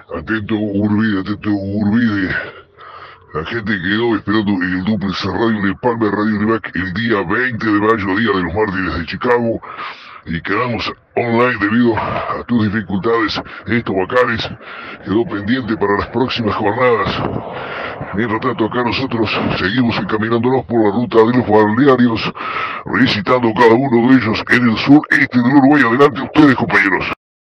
Atento Urbide. La gente quedó esperando el duplex Radio en Empalme Radio Univac el día 20 de mayo, Día de los Mártires de Chicago. Y quedamos online debido a tus dificultades. Esto, Bacares, quedó pendiente para las próximas jornadas. Mientras tanto, acá nosotros seguimos encaminándonos por la ruta de los balnearios, visitando cada uno de ellos en el sureste del Uruguay. Adelante ustedes, compañeros.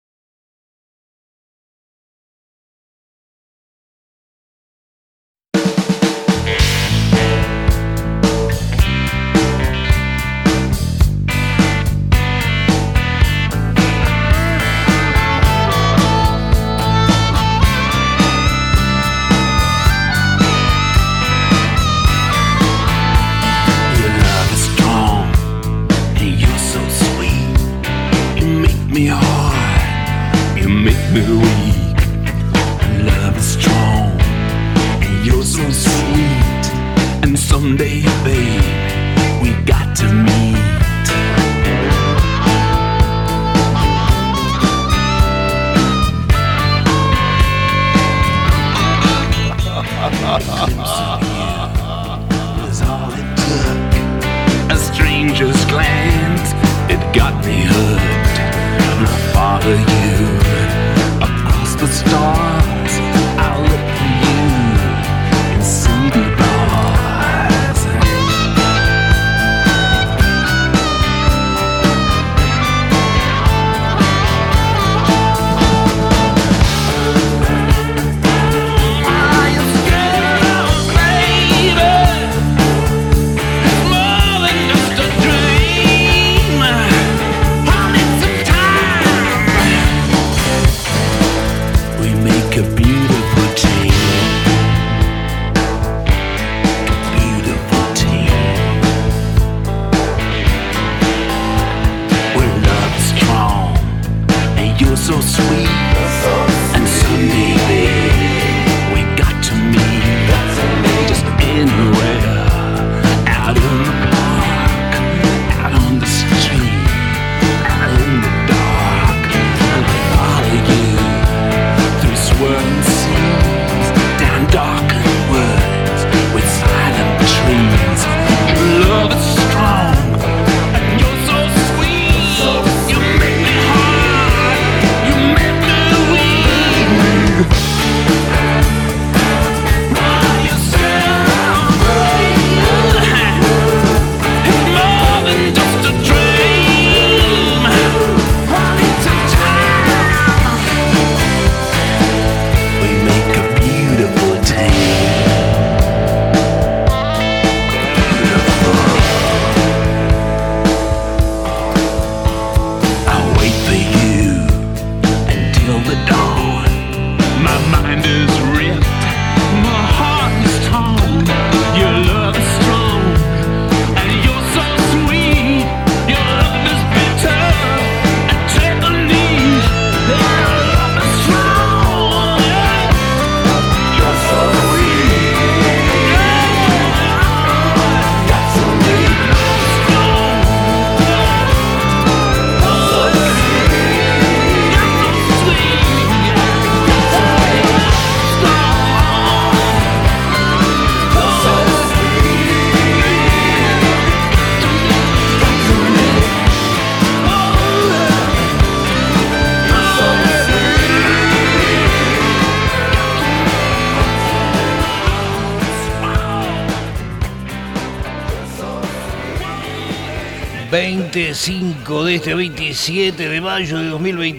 De este 27 de mayo de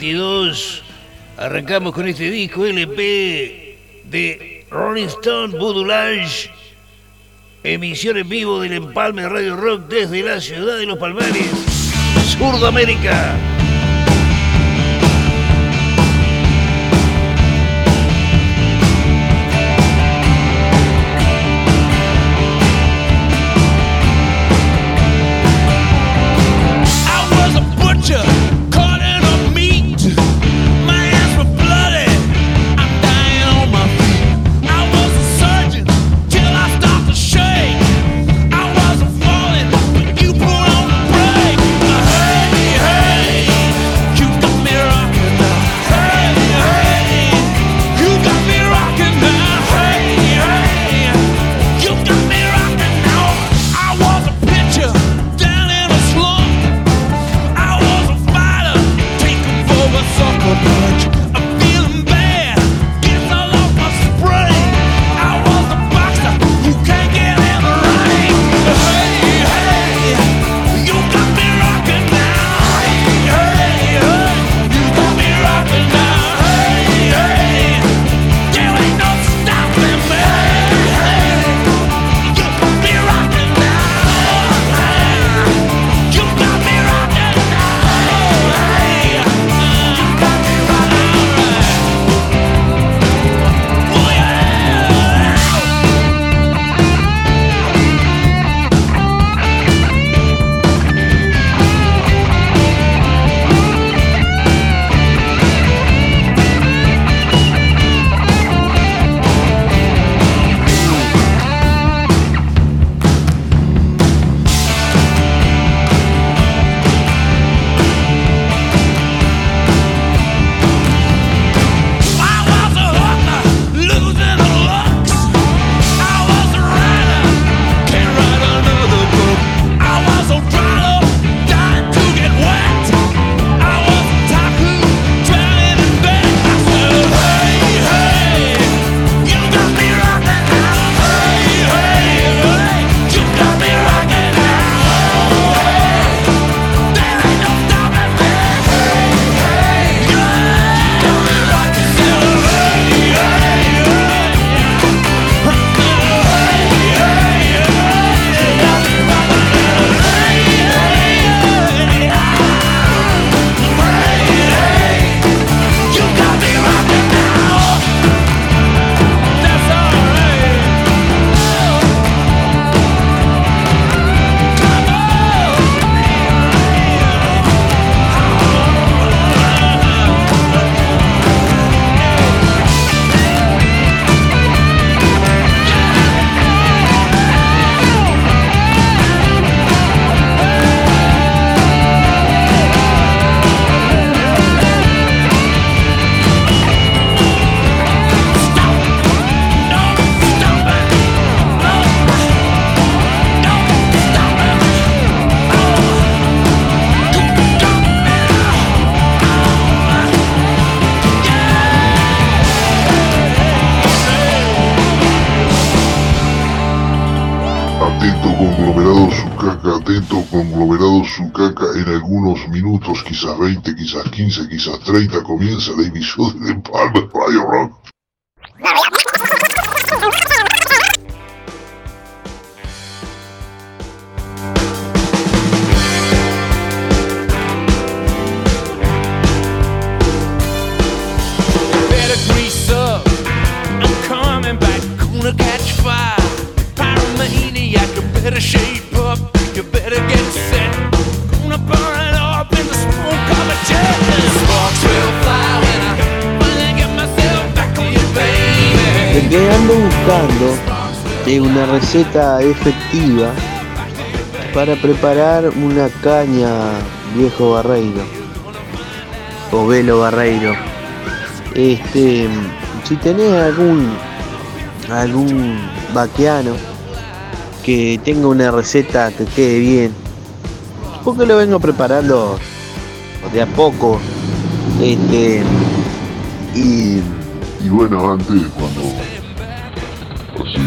2022 arrancamos con este disco LP de Rolling Stone Voodoo Lounge, emisión en vivo del Empalme Radio Rock desde la ciudad de Los Palmares, Sudamérica. Hey, hey. Atento conglomerado su caca, en algunos minutos, quizás 20, quizás 15, quizás 30, comienza la emisión de Palmer Radio Rock. Lo que ando buscando es una receta efectiva para preparar una caña viejo barreiro o velo barreiro. Si tenés algún vaquiano que tenga una receta que quede bien, porque lo vengo preparando de a poco, y bueno, antes cuando así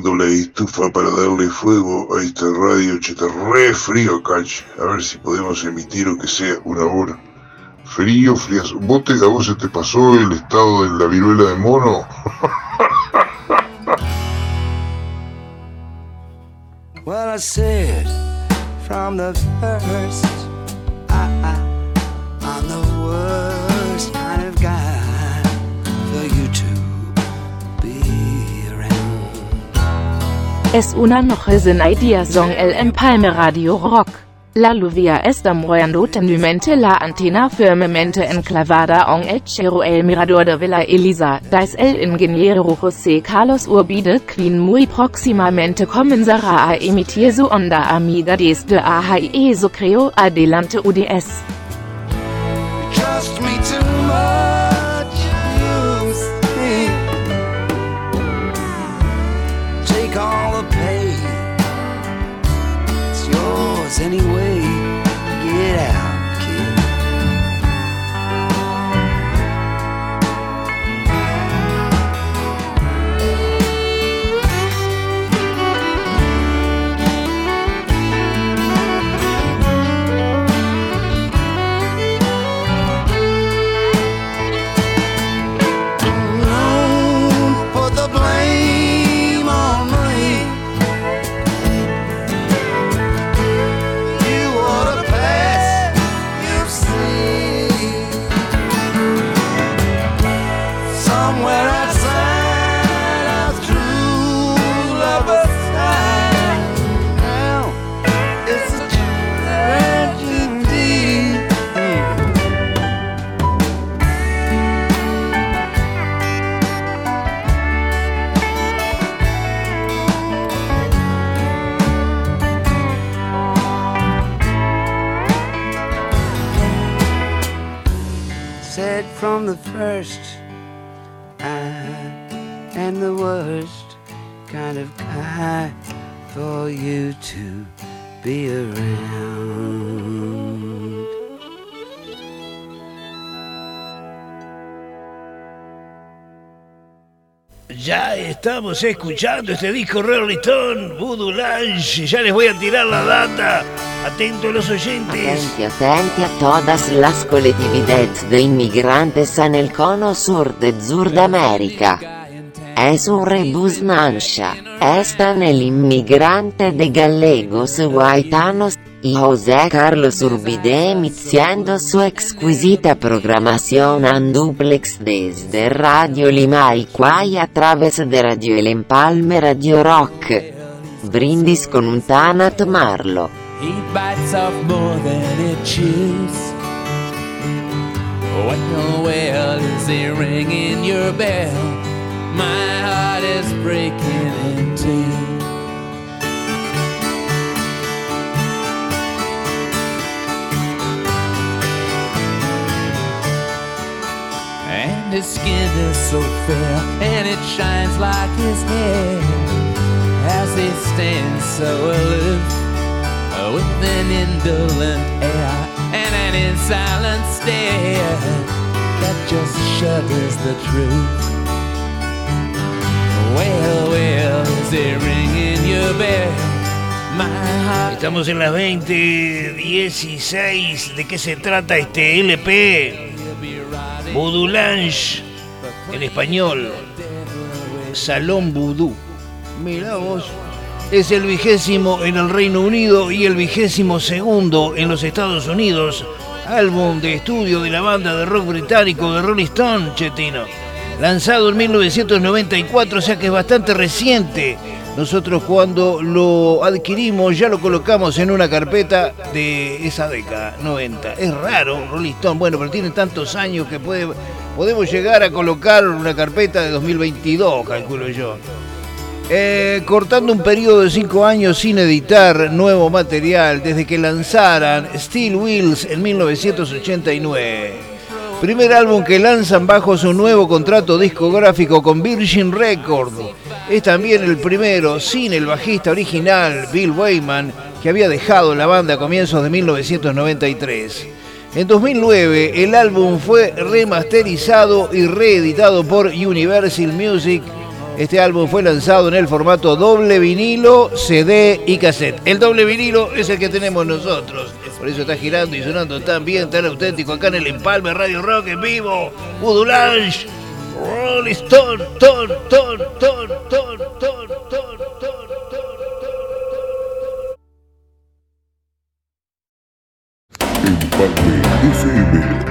apagando la estufa para darle fuego a esta radio. Che, está re frío acá, che. A ver si podemos emitir o que sea una hora. Frío, frías. ¿A vos se te pasó el estado de la viruela de mono? Well, I said from the first, I'm the worst kind of guy for you to be around. Es una noche sin idea song el Empalme Radio Rock. La lluvia está moviendo tendumente la antena firmemente enclavada en el cielo el mirador de Villa Elisa, das el ingeniero José Carlos Urbide quien muy próximamente comenzará a emitir su onda amiga desde AHIE so creo adelante UDS. Trust me too much, you think. Take all the pain, it's yours anyway. Get out, kid. Don't put the blame on me. You ought to pass, you've seen somewhere outside our true lover's side. Now it's a tragedy. Said from the first, I am the worst kind of guy for you to be around. Ya estamos escuchando este disco Rolling Stone, Voodoo Lounge. Ya les voy a tirar la data. Atentos los oyentes. Atenti a todas las colectividades de inmigrantes en el cono sur de Sudamérica. Es un rebusnancia. Están el inmigrante de galegos guaitanos y José Carlos Urbide emitiendo su exquisita programación en duplex desde Radio Limaiquai a través de Radio El Empalme Radio Rock. Brindis con un Tanat Marlo. He bites off more than it chews. Well, is he ringing your bell? My heart is breaking in two. And his skin is so fair, and it shines like his hair, as he stands so aloof, with an indolent air and an insolent stare that just shudders the truth. Well, is it ringing your bell? My heart. Estamos en las 20:16. ¿De qué se trata este LP? Voodoo Lounge, en español, Salón Voodoo. Mirá vos. Es el 20º en el Reino Unido y el 22º en los Estados Unidos. Álbum de estudio de la banda de rock británico de Rolling Stone, Chetino. Lanzado en 1994, o sea que es bastante reciente. Nosotros cuando lo adquirimos ya lo colocamos en una carpeta de esa década, 90. Es raro, Rolling Stone, bueno, pero tiene tantos años que podemos llegar a colocar una carpeta de 2022, calculo yo. Cortando un periodo de 5 años sin editar nuevo material desde que lanzaran Steel Wheels en 1989. Primer álbum que lanzan bajo su nuevo contrato discográfico con Virgin Records. Es también el primero sin el bajista original Bill Wyman, que había dejado la banda a comienzos de 1993. En 2009 el álbum fue remasterizado y reeditado por Universal Music Este álbum fue lanzado en el formato doble vinilo, CD y cassette. El doble vinilo es el que tenemos nosotros. Por eso está girando y sonando tan bien, tan auténtico acá en el Empalme Radio Rock en vivo. Voodoo Lounge, Rolling Stone, ton. Empalme FM.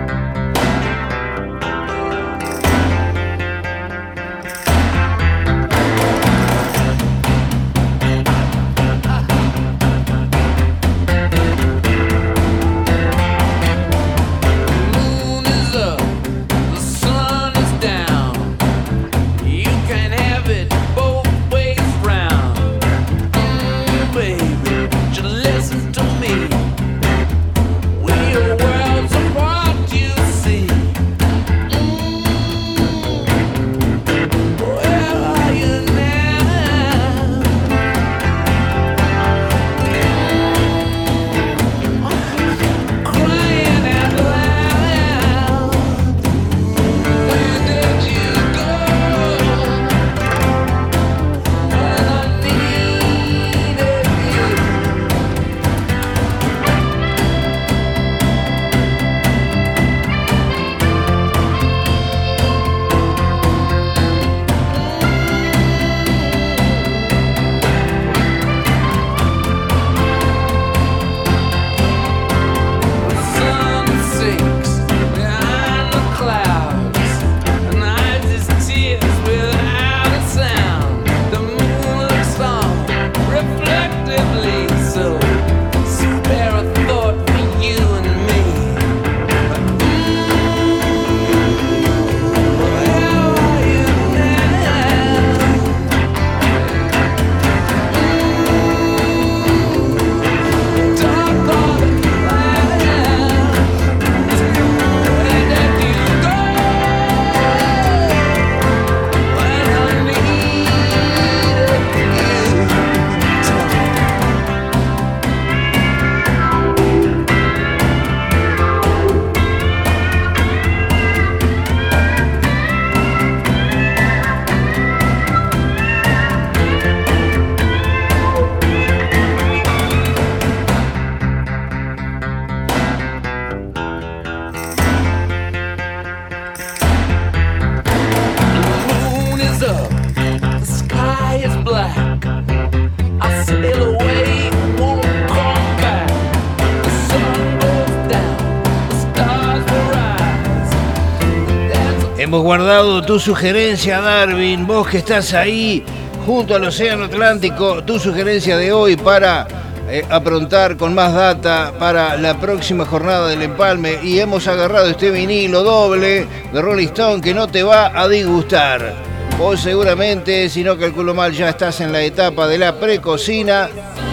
Hemos guardado tu sugerencia, Darwin, vos que estás ahí junto al Océano Atlántico, tu sugerencia de hoy para aprontar con más data para la próxima jornada del Empalme, y hemos agarrado este vinilo doble de Rolling Stone que no te va a disgustar. Vos seguramente, si no calculo mal, ya estás en la etapa de la precocina,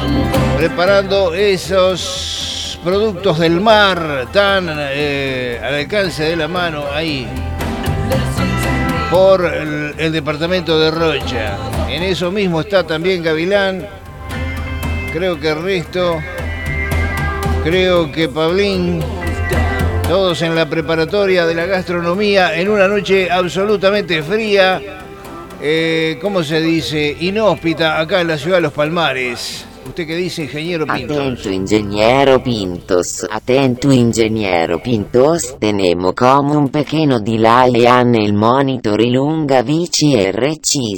preparando esos productos del mar tan al alcance de la mano ahí por el departamento de Rocha. En eso mismo está también Gavilán, creo que Risto, creo que Pablín, todos en la preparatoria de la gastronomía en una noche absolutamente fría, ¿cómo se dice? Inhóspita, acá en la ciudad de Los Palmares. ¿Usted qué dice, ingeniero Pintos? Atento, ingeniero Pintos, tenemos como un pequeño delay nel monitor lunga VCRC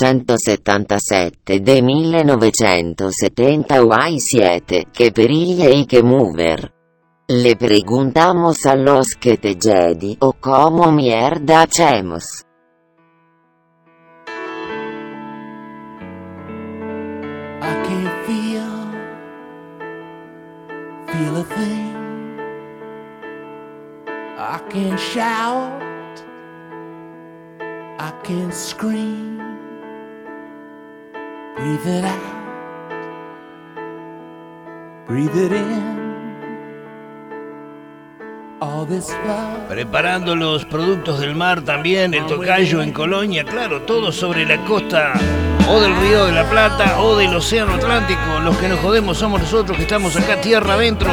777 de 1970 Y7, que periglia y que mover. Le preguntamos a los que te Jedi, o cómo mierda hacemos. I can't feel a thing. I can't shout, I can't scream. Breathe it out, breathe it in. All this love. Preparando los productos del mar también, el tocayo en Colonia, claro, todo sobre la costa o del Río de la Plata o del Océano Atlántico. Los que nos jodemos somos nosotros que estamos acá tierra adentro.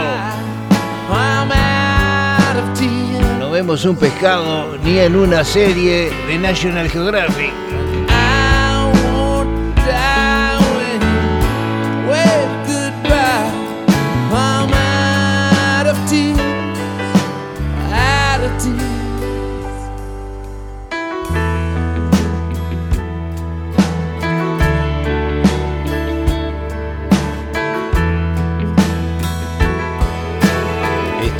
No vemos un pescado ni en una serie de National Geographic.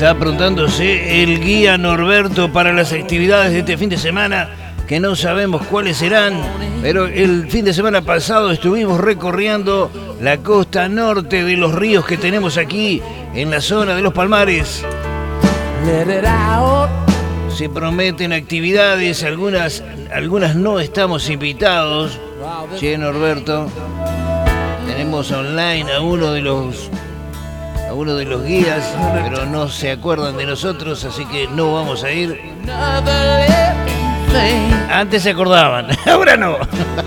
Está aprontándose el guía Norberto para las actividades de este fin de semana, que no sabemos cuáles serán, pero el fin de semana pasado estuvimos recorriendo la costa norte de los ríos que tenemos aquí en la zona de los Palmares. Se prometen actividades, algunas no estamos invitados. Che, Norberto, tenemos online a uno de los guías, pero no se acuerdan de nosotros, así que no vamos a ir. Antes se acordaban, ahora no.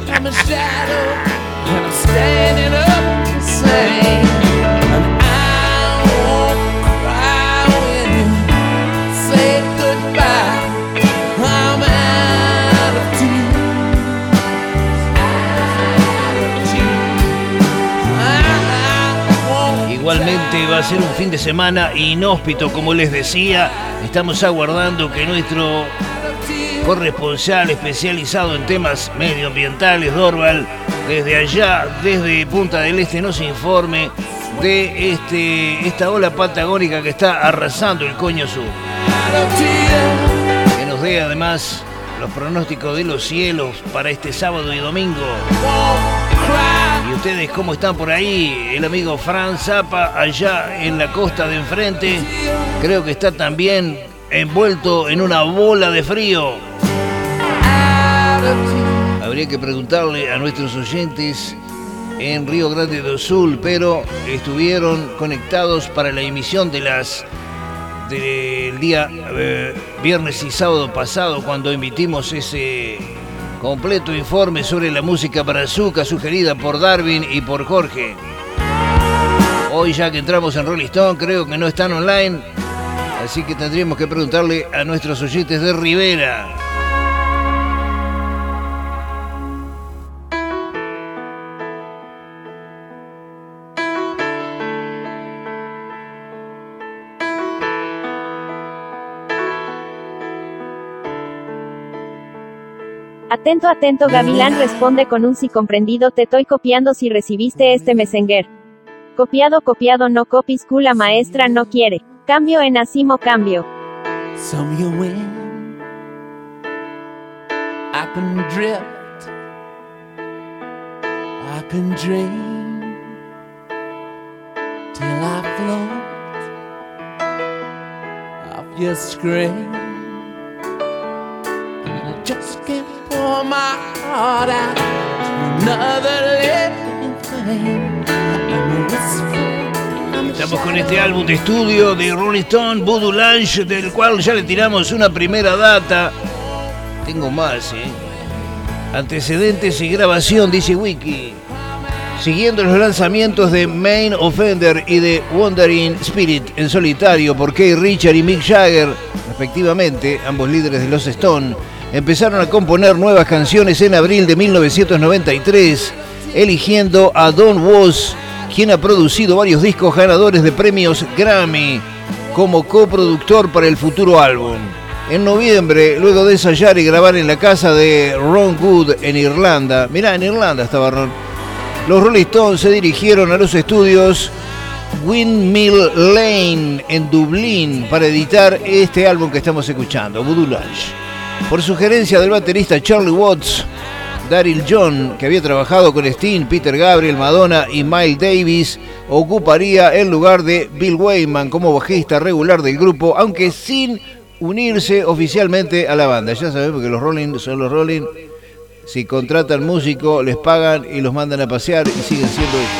Igualmente va a ser un fin de semana inhóspito, como les decía. Estamos aguardando que nuestro corresponsal especializado en temas medioambientales, Dorval, desde allá, desde Punta del Este, nos informe de esta ola patagónica que está arrasando el Coño Sur. Que nos dé además los pronósticos de los cielos para este sábado y domingo. ¿Y ustedes cómo están por ahí? El amigo Fran Zappa allá en la costa de enfrente, creo que está también envuelto en una bola de frío. Habría que preguntarle a nuestros oyentes en Río Grande do Sul, pero estuvieron conectados para la emisión del día viernes y sábado pasado, cuando emitimos ese completo informe sobre la música brazuca sugerida por Darwin y por Jorge. Hoy, ya que entramos en Rolling Stone, creo que no están online, así que tendríamos que preguntarle a nuestros oyentes de Rivera. Atento, atento, Gavilán responde con un sí comprendido. Te estoy copiando si recibiste este messenger. Copiado, copiado, no copies, la maestra no quiere. Cambio en Asimo, cambio. Some you win, I can drift, I can dream, till I float off your screen. And I just can't pour my heart out to another living thing. I'm a whisper. Estamos con este álbum de estudio de Rolling Stone, Voodoo Lounge, del cual ya le tiramos una primera data. Tengo más, antecedentes y grabación, dice Wiki. Siguiendo los lanzamientos de Main Offender y de Wandering Spirit en solitario por Keith Richards y Mick Jagger, respectivamente, ambos líderes de los Stone, empezaron a componer nuevas canciones en abril de 1993, eligiendo a Don Was, quien ha producido varios discos ganadores de premios Grammy, como coproductor para el futuro álbum. En noviembre, luego de ensayar y grabar en la casa de Ron Wood en Irlanda, mirá, en Irlanda estaba Ron, los Rolling Stones se dirigieron a los estudios Windmill Lane en Dublín para editar este álbum que estamos escuchando, Voodoo Lounge. Por sugerencia del baterista Charlie Watts, Daryl John, que había trabajado con Sting, Peter Gabriel, Madonna y Miles Davis, ocuparía el lugar de Bill Wyman como bajista regular del grupo, aunque sin unirse oficialmente a la banda. Ya sabemos que los Rolling son los Rolling. Si contratan músicos, les pagan y los mandan a pasear y siguen siendo ellos.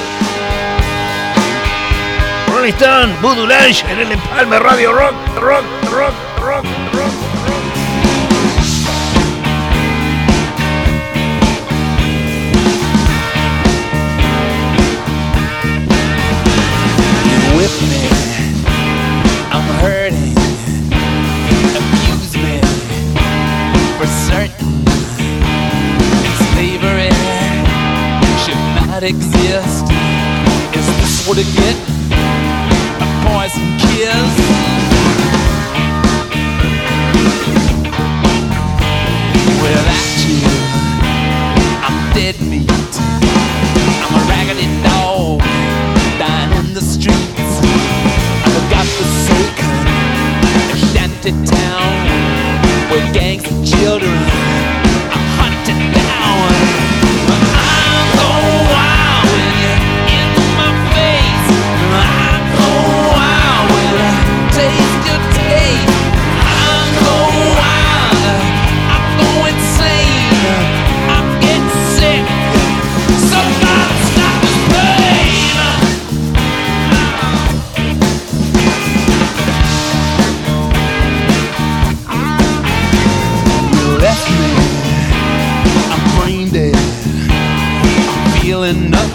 Rolling Stone, Voodoo Lounge en el Empalme Radio Rock, rock, rock, rock, rock. Whip me, I'm hurting, abuse me, for certain, slavery should not exist. Is this what I get? A poison kiss? Without you, I'm dead meat. I'm a raggedy dog dying in the streets. I've got forsaken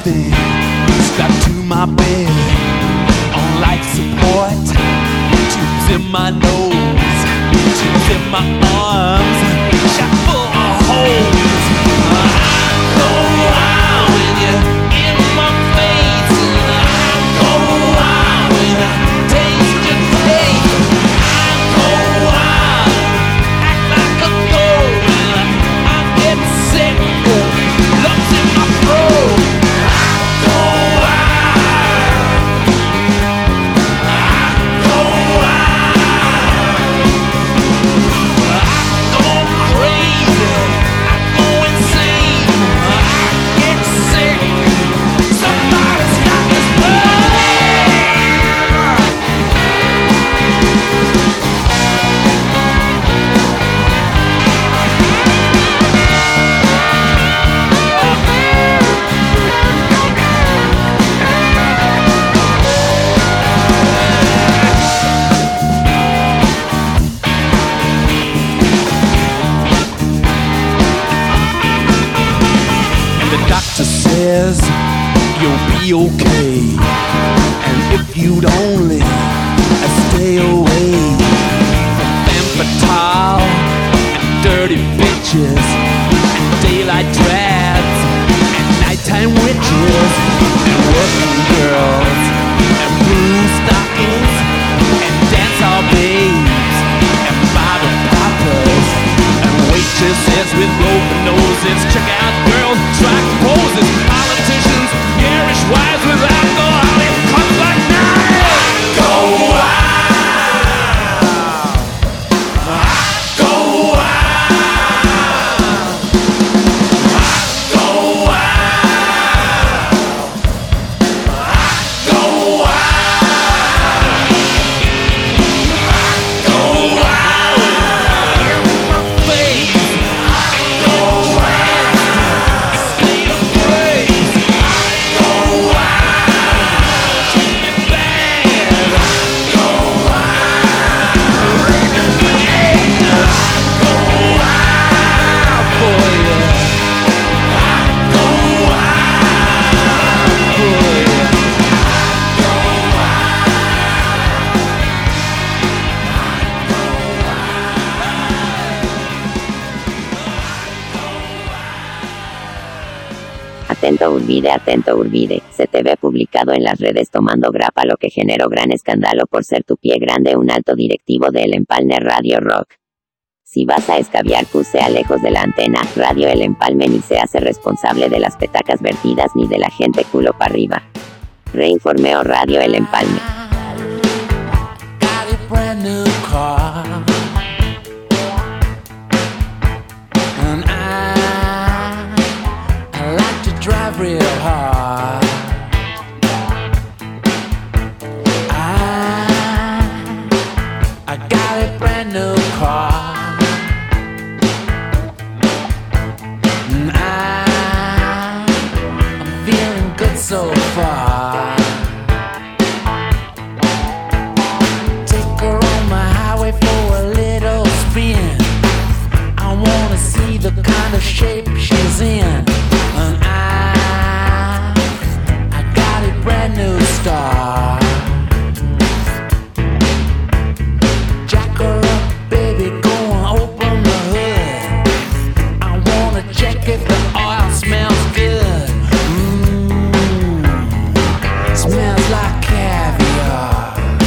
nothing. Strapped to my bed on life support. Tubes in my nose, tubes in my arms, shot full of holes. I go out when you're in my face, and I go out when I taste your taste. I go out, act like a girl, and I get sick of lumps in my throat. I go out, I go out, I go crazy, I go insane, I get sick. Somebody stop this pain. And the doctor says you'll be okay, and if you'd only stay away from femme fatale and dirty bitches and daylight drabs and nighttime witches and working girls and blue stockings and dancehall babes and bottle poppers and waitresses with broken noses, check-out girls, track poses, politicians, garish wives with alcoholic cups like knives. Go out, go out, go out, go out, go out, in my face. Go out, state of grace. Go out, treat me bad. Go out, raining pain. Go out for you. Go out for you. Atento Urbide, se te ve publicado en las redes tomando grapa, lo que generó gran escándalo por ser tu pie grande un alto directivo de El Empalme Radio Rock. Si vas a escabiar, sea lejos de la antena. Radio El Empalme ni se hace responsable de las petacas vertidas ni de la gente culo para arriba. Reinformeo Radio El Empalme. Got a brand new car, and I like to drive real hard. I got a brand new car, and I'm feeling good so far. Take her on my highway for a little spin. I wanna see the kind of shape she's in. And I got a brand new star. Jack her up, baby, go and open the hood. I wanna check if the oil smells good. Smells like caviar.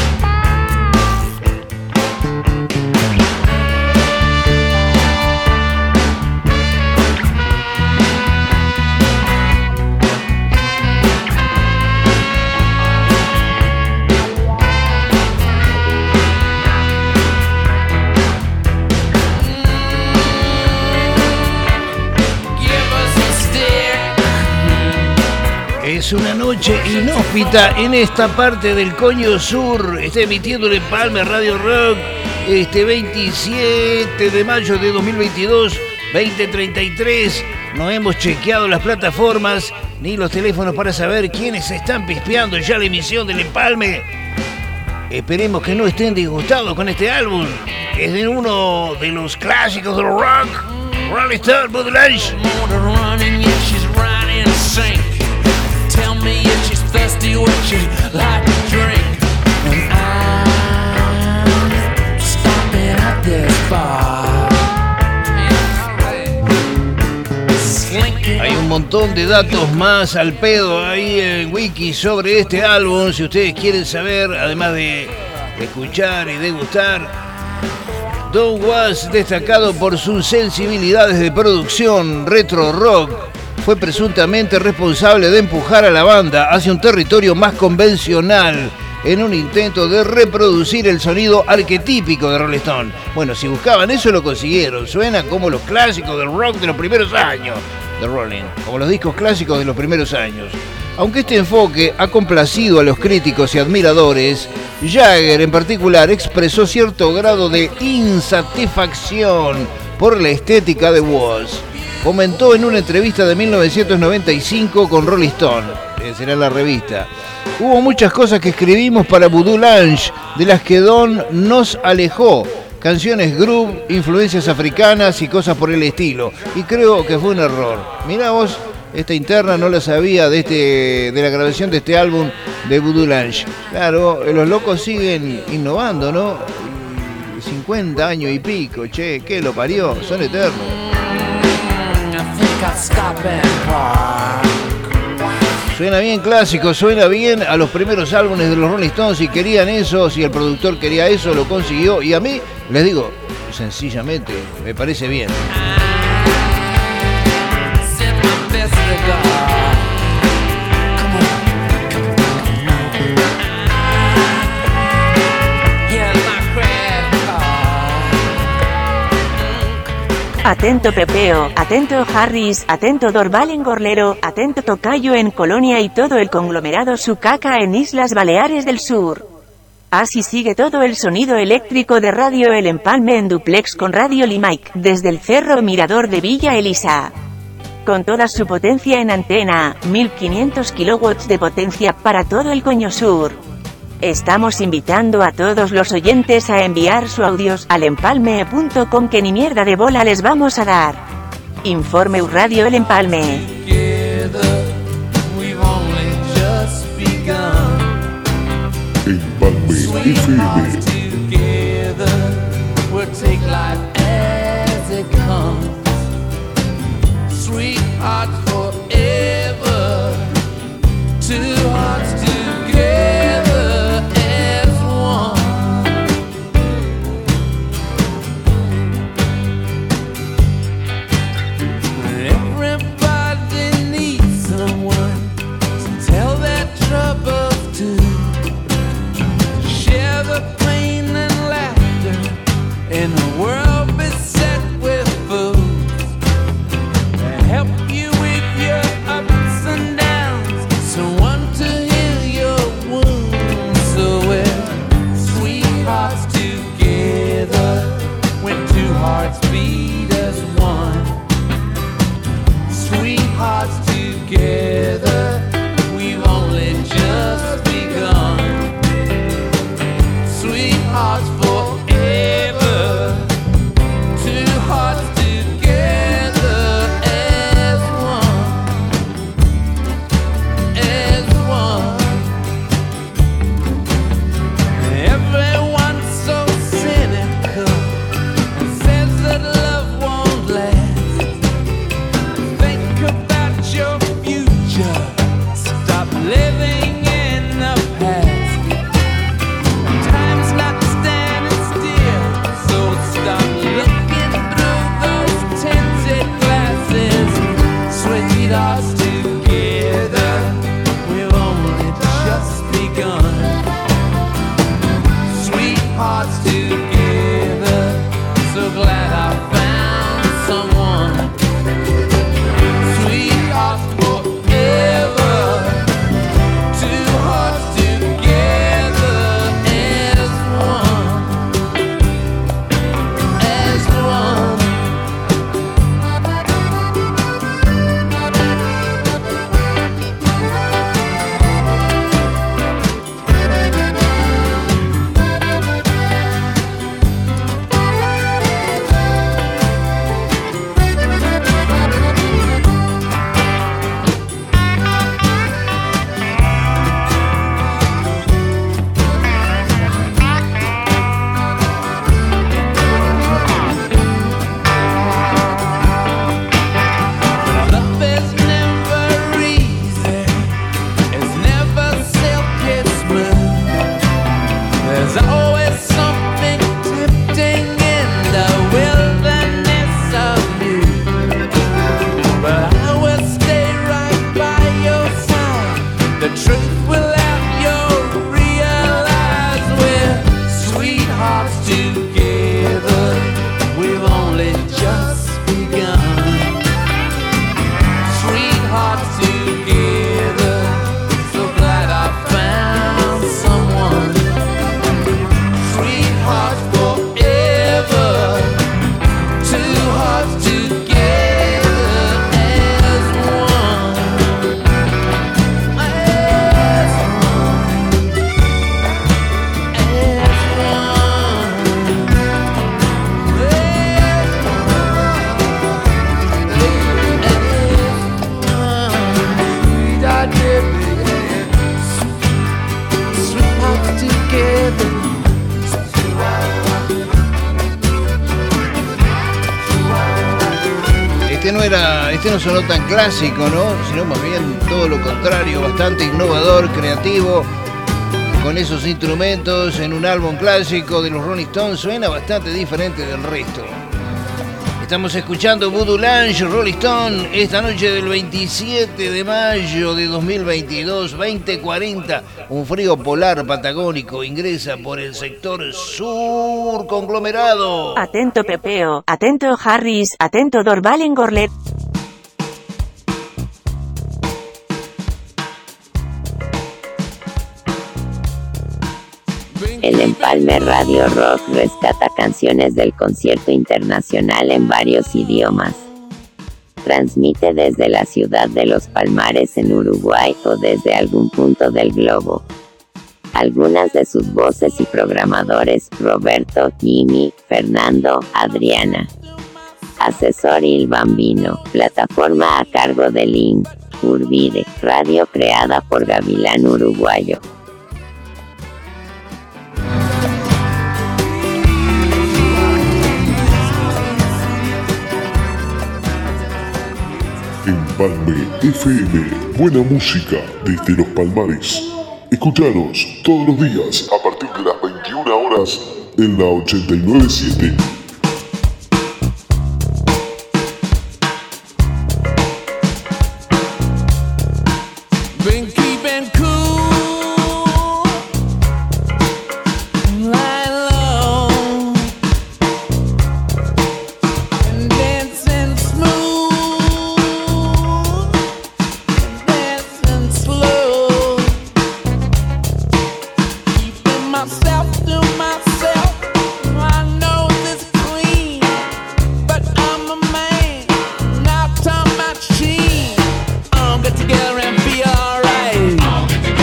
Es una noche inhóspita en esta parte del Coño Sur. Está emitiendo El Empalme Radio Rock este 27 de mayo de 2022, 20:33. No hemos chequeado las plataformas ni los teléfonos para saber quiénes están pispeando ya la emisión del Empalme. Esperemos que no estén disgustados con este álbum. Es de uno de los clásicos del rock, Rolling Stone, Bud Light. thirsty what you like to drink. And I'm stopping at this bar. Hay un montón de datos más al pedo ahí en Wiki sobre este álbum, si ustedes quieren saber, además de escuchar y degustar. Don Was, destacado por sus sensibilidades de producción retro rock, fue presuntamente responsable de empujar a la banda hacia un territorio más convencional en un intento de reproducir el sonido arquetípico de Rolling Stone. Bueno, si buscaban eso lo consiguieron. Suena como los clásicos del rock de los primeros años de Rolling, como los discos clásicos de los primeros años. Aunque este enfoque ha complacido a los críticos y admiradores, Jagger en particular expresó cierto grado de insatisfacción por la estética de Was. Comentó en una entrevista de 1995 con Rolling Stone, que será la revista: hubo muchas cosas que escribimos para Voodoo Lounge de las que Don nos alejó. Canciones groove, influencias africanas y cosas por el estilo. Y creo que fue un error. Mirá vos, esta interna no la sabía de la grabación de este álbum de Voodoo Lounge. Claro, los locos siguen innovando, ¿no? 50 años y pico, che, ¿qué lo parió? Son eternos. Suena bien clásico, suena bien a los primeros álbumes de los Rolling Stones. Si querían eso, si el productor quería eso, lo consiguió. Y a mí, les digo, sencillamente, me parece bien. Atento Pepeo, atento Harris, atento Dorval en Gorlero, atento Tocayo en Colonia y todo el conglomerado Sucaca en Islas Baleares del Sur. Así sigue todo el sonido eléctrico de Radio El Empalme en duplex con Radio Limaic, desde el Cerro Mirador de Villa Elisa. Con toda su potencia en antena, 1500 kilowatts de potencia para todo el Coño Sur. Estamos invitando a todos los oyentes a enviar sus audios al empalme.com, que ni mierda de bola les vamos a dar. Informe Radio El Empalme. Empalme FM. In a world beset with fools, help you with your ups and downs, someone to heal your wounds. So we're sweethearts together, when two hearts beat as one. Sweethearts together, we've only just begun. Sweethearts forever. no sonó tan clásico, ¿no? Sino más bien todo lo contrario, bastante innovador, creativo, con esos instrumentos en un álbum clásico de los Rolling Stones, suena bastante diferente del resto. Estamos escuchando Voodoo Lounge, Rolling Stone, esta noche del 27 de mayo de 2022, 2040, un frío polar patagónico ingresa por el sector sur conglomerado. Atento Pepeo, atento Harris, atento Dorvalen Gorlet. El Empalme Radio Rock rescata canciones del concierto internacional en varios idiomas. Transmite desde la ciudad de Los Palmares en Uruguay o desde algún punto del globo. Algunas de sus voces y programadores: Roberto, Jimmy, Fernando, Adriana. Asesor Il Bambino, plataforma a cargo de Link, Urbide, radio creada por Gavilán Uruguayo. Empalme FM, buena música desde Los Palmares. Escuchanos todos los días a partir de las 21 horas en la 89.7. Together and be alright.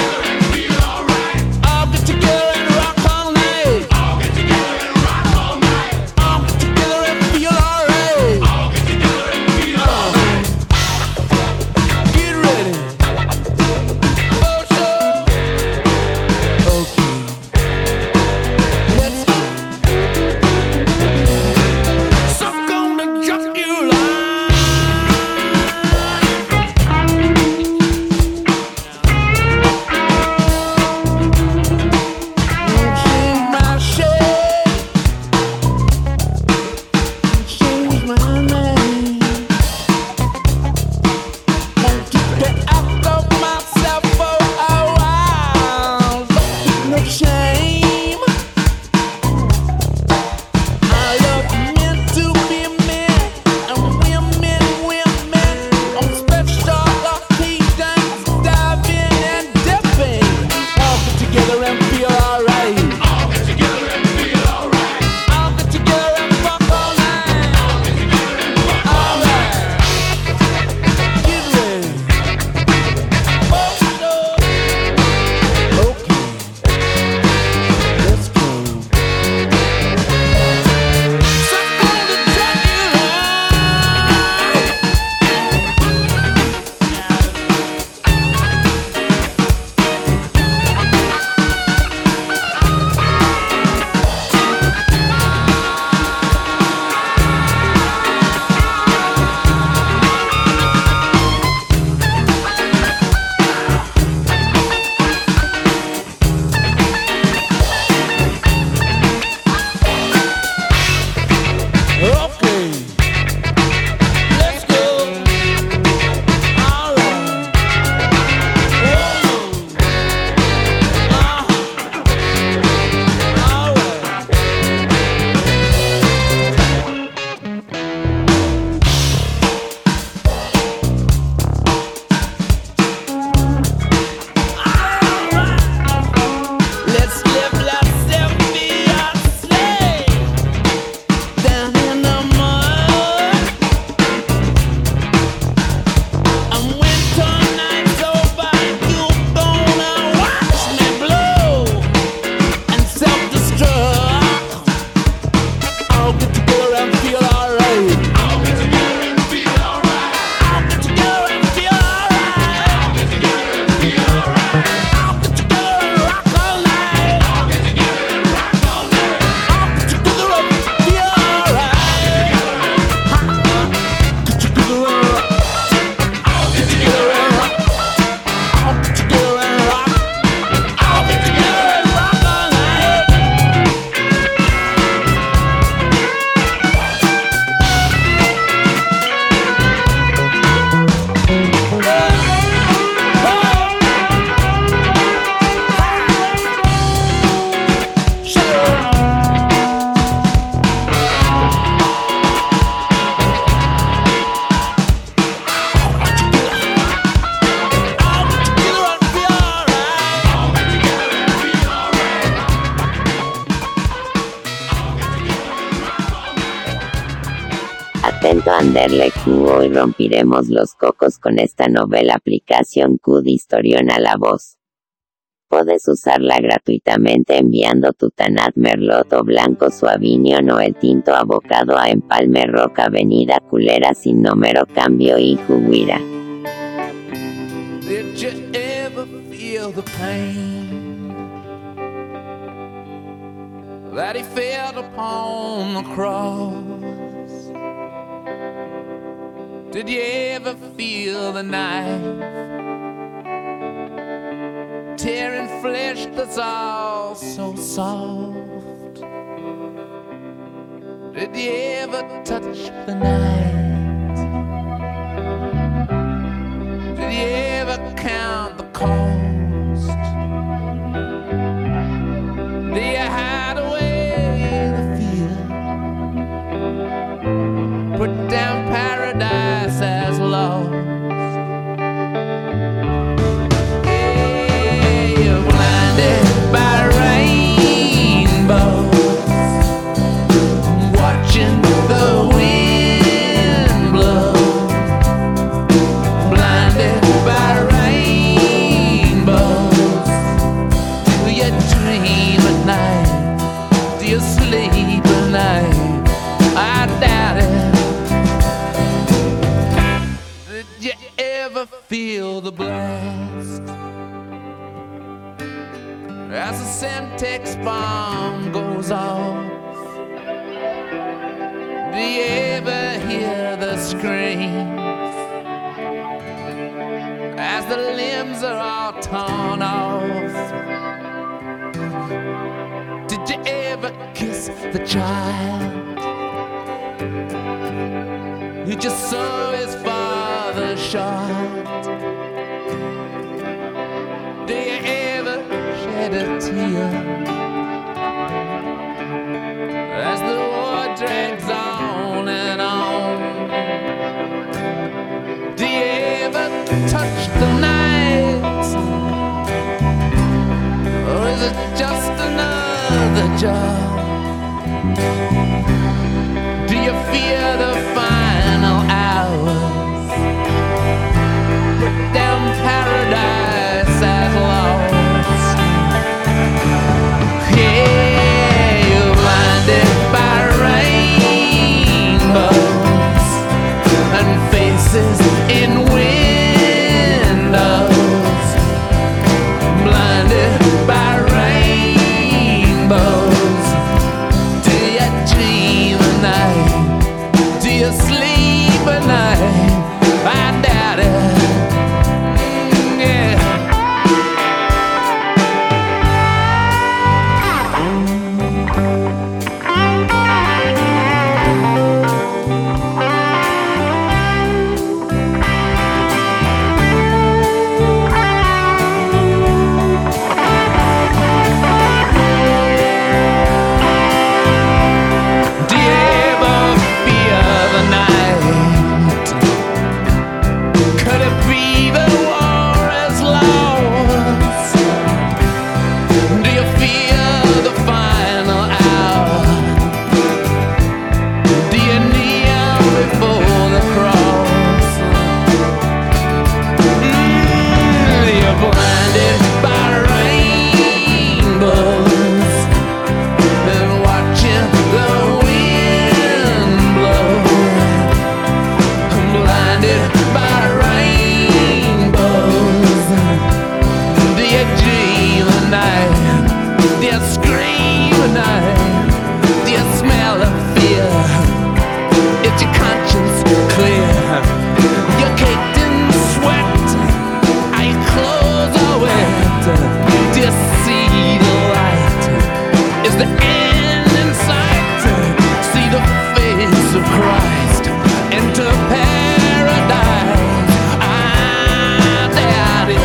expanderle Q. Hoy rompiremos los cocos con esta novela aplicación Q de Historión a la voz. Puedes usarla gratuitamente enviando tu Tanat Merlot o Blanco Suavinion o el tinto abocado a Empalme Rock Avenida Culera sin número cambio y Juguira. Did you ever feel the pain that he felt upon the cross? Did you ever feel the knife tearing flesh that's all so soft? Did you ever touch the night? Did you ever count the cost? Do you hide away the fear? Put down paradise as lost? By rainbows, watching the wind blow. Blinded by rainbows, do you dream at night? Do you sleep at night? I doubt it. Did you ever feel the blast as the Semtex bomb goes off? Do you ever hear the screams as the limbs are all torn off? Did you ever kiss the child who just saw his father shot? Do you ever shed a tear as the war drags on and on? Do you ever touch the night, or is it just another job? Do you fear the final hours? Put down paradise as lost. Yeah, you're blinded by rainbows and faces in windows. Blinded by rainbows. Do you dream at night? Do you sleep at night? I doubt it. Yeah. Do you ever fear the night? Could it be the war is lost? Do you fear the final hour? Do you kneel before the cross? You're blinded by rainbows and watching the wind blow. I'm blinded by rainbows. Do you dream at night? Do you scream at night? Do you smell of fear? Is your conscience clear? You're caked in sweat. Are your clothes all wet? Do you see the light? Is the end in sight? See the face of Christ enter paradise. I doubt it.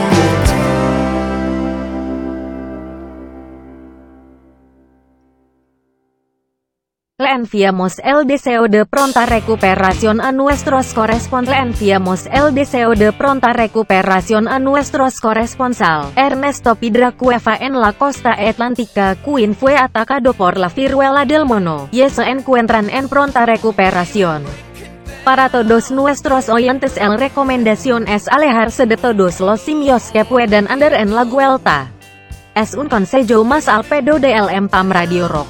Le enviamos el deseo de pronta recuperación a nuestros corresponsales. Le enviamos el deseo de pronta recuperación a nuestros corresponsal. Ernesto Piedracueva en la costa atlántica. Queen fue atacado por la viruela del mono y se encuentran en pronta recuperación. para todos nuestros oyentes, la recomendación es alejarse de todos los simios que puedan andar en la vuelta. Es un consejo más al pedo de El Empalme Radio Rock.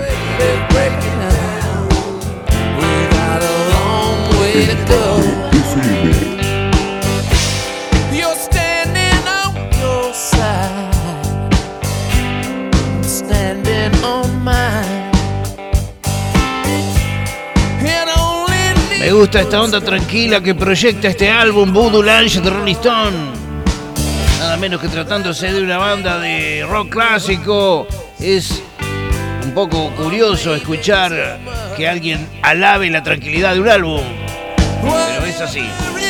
Me gusta esta onda tranquila que proyecta este álbum Voodoo Lounge de Rolling Stone. Nada menos que tratándose de una banda de rock clásico. Es un poco curioso escuchar que alguien alabe la tranquilidad de un álbum, pero es así.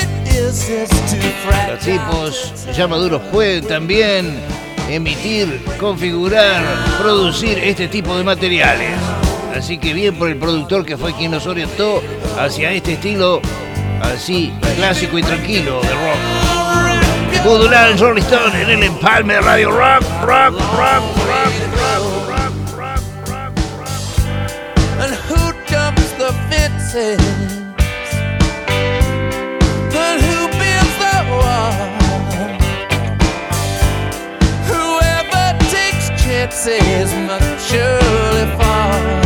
Los tipos ya maduros pueden también emitir, configurar, producir este tipo de materiales. Así que bien por el productor que fue quien nos orientó hacia este estilo así clásico y tranquilo de rock. Voodoo Lounge, Rolling Stone en El Empalme Radio Rock, rock, rock, rock, rock, rock, rock, rock, rock. And who jumps the fences? And who builds the wall? Whoever takes chances must surely fall.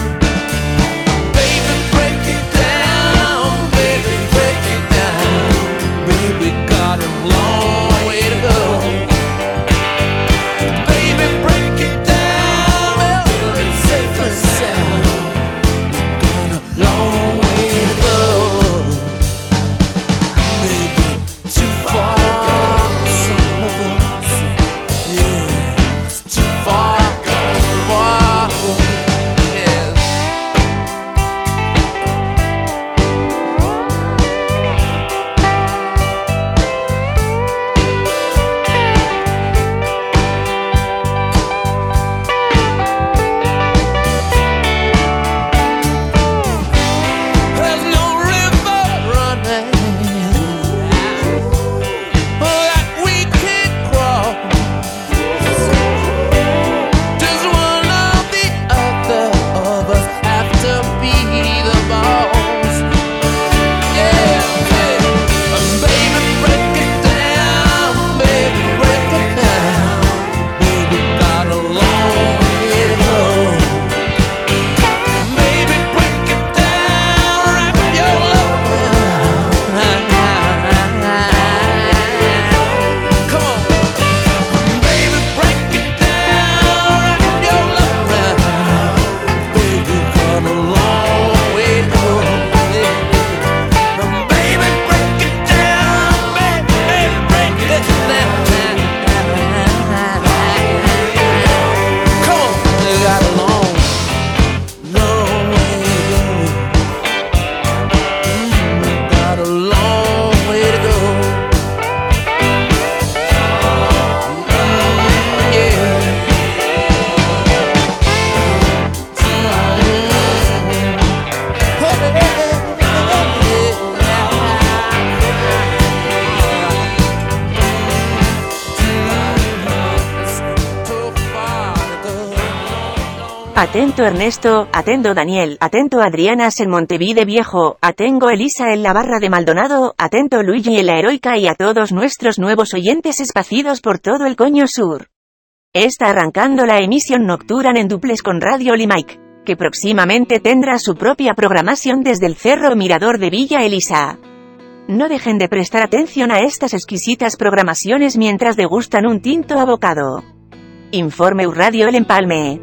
Atento Ernesto, atento Daniel, atento Adrianas en Montevide Viejo, atengo Elisa en la Barra de Maldonado, atento Luigi en la Heroica y a todos nuestros nuevos oyentes esparcidos por todo el coño sur. Está arrancando la emisión nocturna en duples con Radio Limaic, que próximamente tendrá su propia programación desde el Cerro Mirador de Villa Elisa. No dejen de prestar atención a estas exquisitas programaciones mientras degustan un tinto abocado. Informe Radio El Empalme.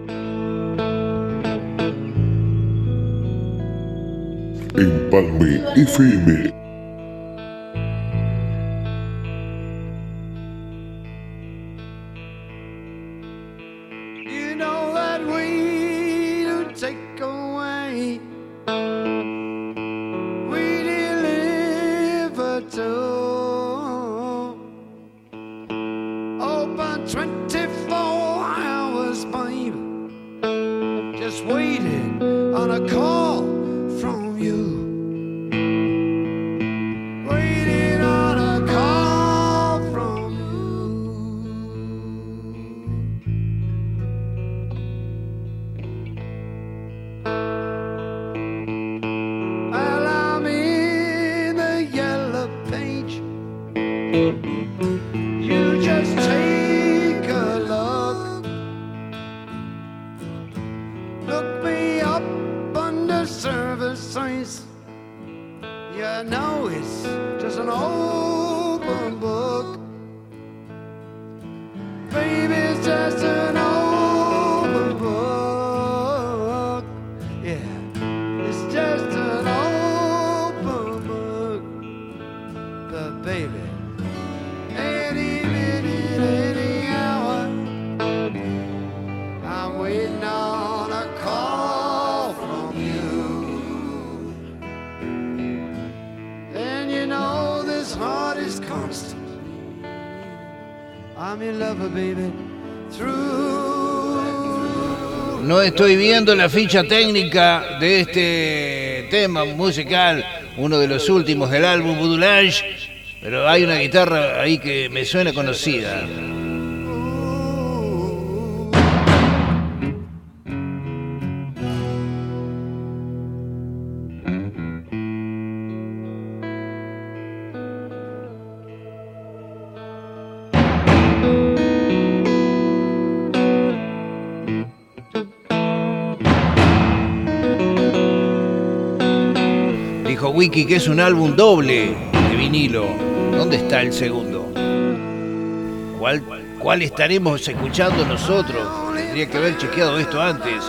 Empalme FM. You know that we don't take away. We deliver to open 24 hours, baby. Just waiting on a call from you. Waiting on a call from you. Well, I'm in No estoy viendo la ficha técnica de este tema musical, uno de los últimos del álbum Voodoo Lounge, pero hay una guitarra ahí que me suena conocida. Dijo Wiki que es un álbum doble de vinilo. ¿Dónde está el segundo? ¿Cuál estaremos escuchando nosotros? Tendría que haber chequeado esto antes.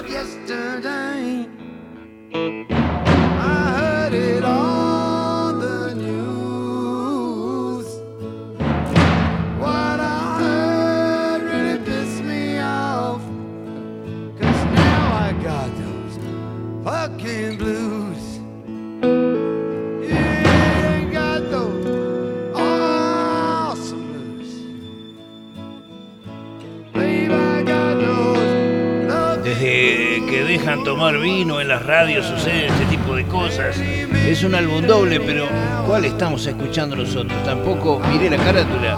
Desde que dejan tomar vino en las radios sucede este tipo de cosas. Es un álbum doble, pero ¿cuál estamos escuchando nosotros? Tampoco miré la carátula.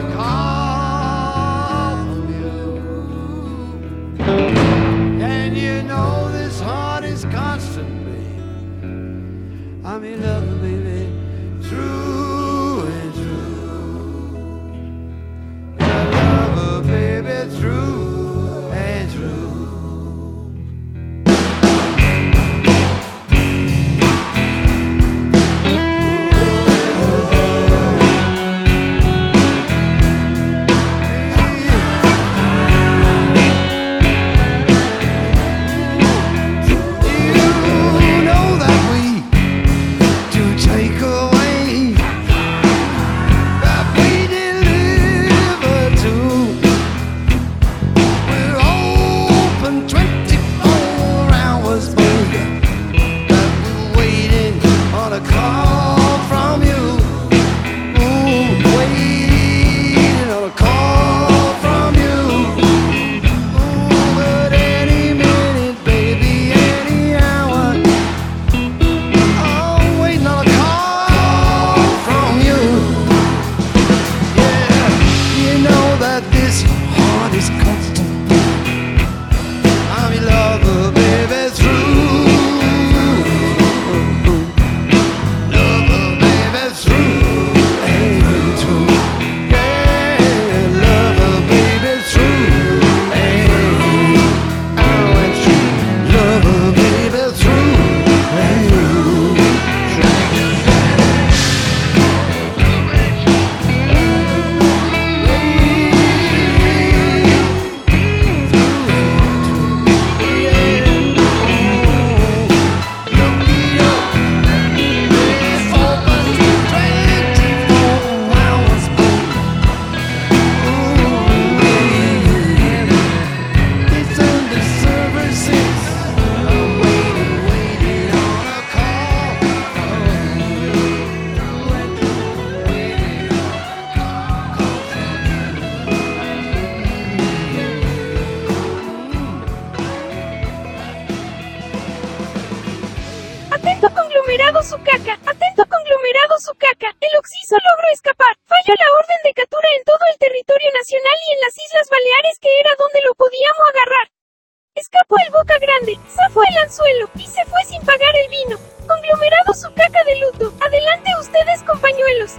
Atento conglomerado Sucaca, el Oxiso logró escapar. Falló la orden de captura en todo el territorio nacional y en las Islas Baleares, que era donde lo podíamos agarrar. Escapó el Boca Grande, zafó el anzuelo y se fue sin pagar el vino. Conglomerado Sucaca de luto. Adelante ustedes, compañuelos.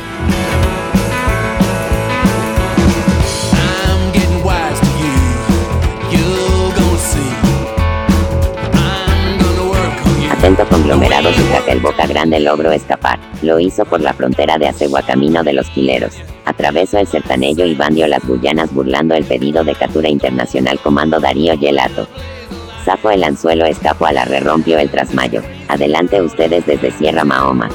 Atento conglomerado Sucaca, el Boca Grande logró escapar. Lo hizo por la frontera de Acegua camino de los Quileros. Atravesó el Sertanejo y bandió las Guyanas burlando el pedido de captura internacional comando Darío Gelato. Zafó el anzuelo, escapó a la re, rompió el trasmayo. Adelante ustedes desde Sierra Mahoma.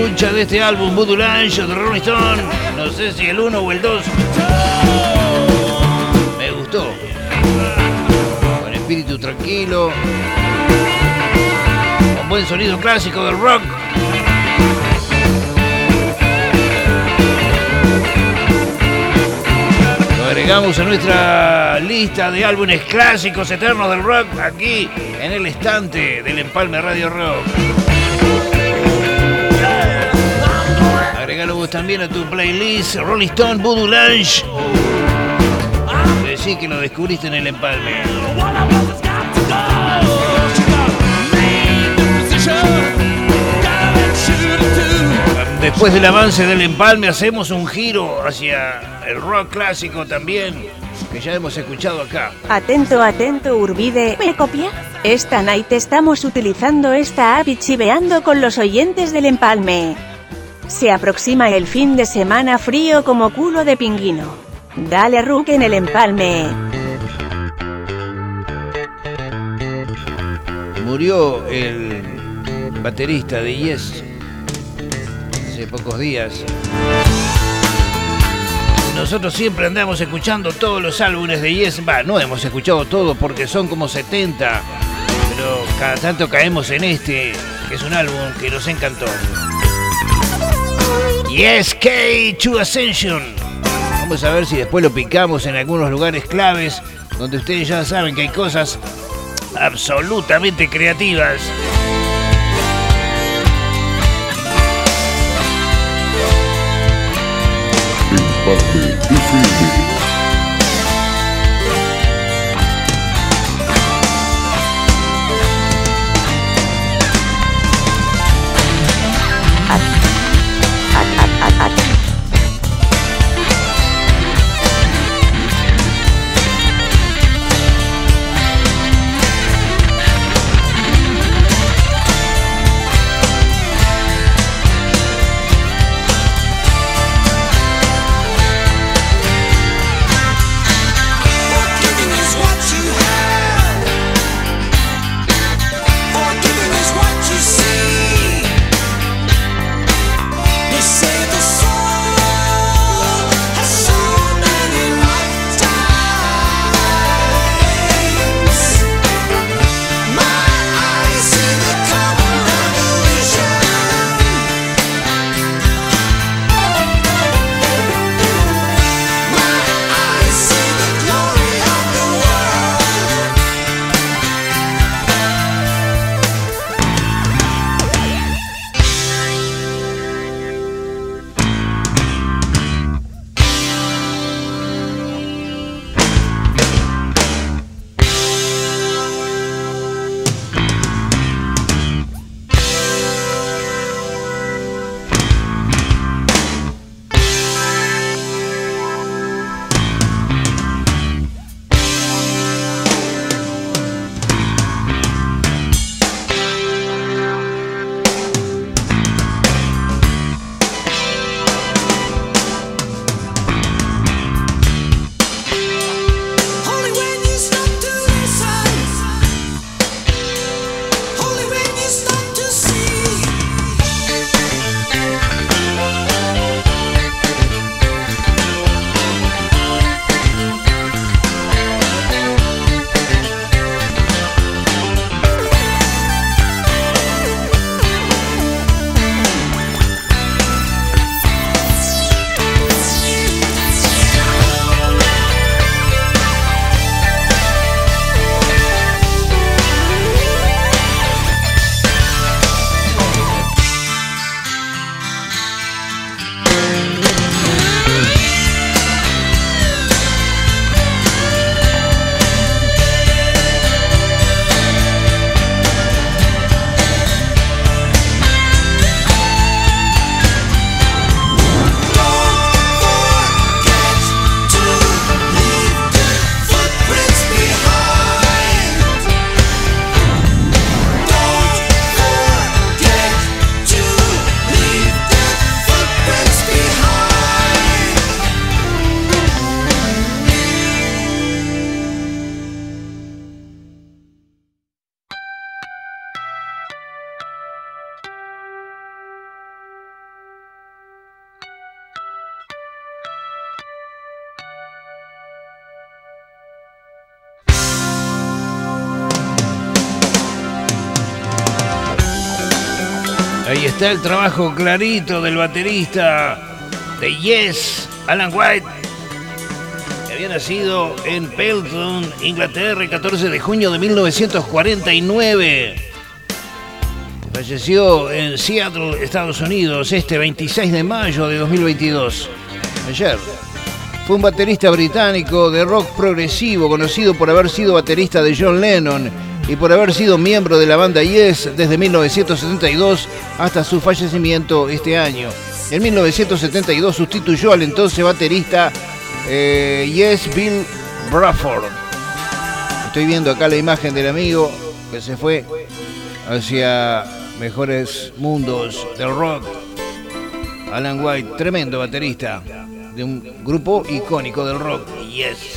escucha de este álbum Voodoo Lounge de Rolling Stone. No sé si el 1 o el 2. Me gustó. Con espíritu tranquilo. Con buen sonido clásico del rock. Lo agregamos a nuestra lista de álbumes clásicos eternos del rock aquí en el estante del Empalme Radio Rock. Agregalo vos también a tu playlist Rolling Stone Voodoo Lounge. Decí que lo descubriste en el Empalme. Después del avance del Empalme hacemos un giro hacia el rock clásico también, que ya hemos escuchado acá. Atento, atento, Urbide. ¿Me copia? Esta night estamos utilizando esta app y chiveando con los oyentes del Empalme. Se aproxima el fin de semana frío como culo de pingüino. Dale rock en el Empalme. Murió el baterista de Yes hace pocos días. Nosotros siempre andamos escuchando todos los álbumes de Yes. No hemos escuchado todos porque son como 70, pero cada tanto caemos en este, que es un álbum que nos encantó. Yes K2 Ascension. Vamos a ver si después lo picamos en algunos lugares claves donde ustedes ya saben que hay cosas absolutamente creativas. Empalme FM. está el trabajo clarito del baterista de Yes, Alan White, que había nacido en Pelton, Inglaterra, el 14 de junio de 1949. Falleció en Seattle, Estados Unidos, este 26 de mayo de 2022. Ayer. Fue un baterista británico de rock progresivo, conocido por haber sido baterista de John Lennon y por haber sido miembro de la banda Yes desde 1972 hasta su fallecimiento este año. En 1972 sustituyó al entonces baterista Yes, Bill Bruford. Estoy viendo acá la imagen del amigo que se fue hacia mejores mundos del rock. Alan White, tremendo baterista de un grupo icónico del rock, Yes.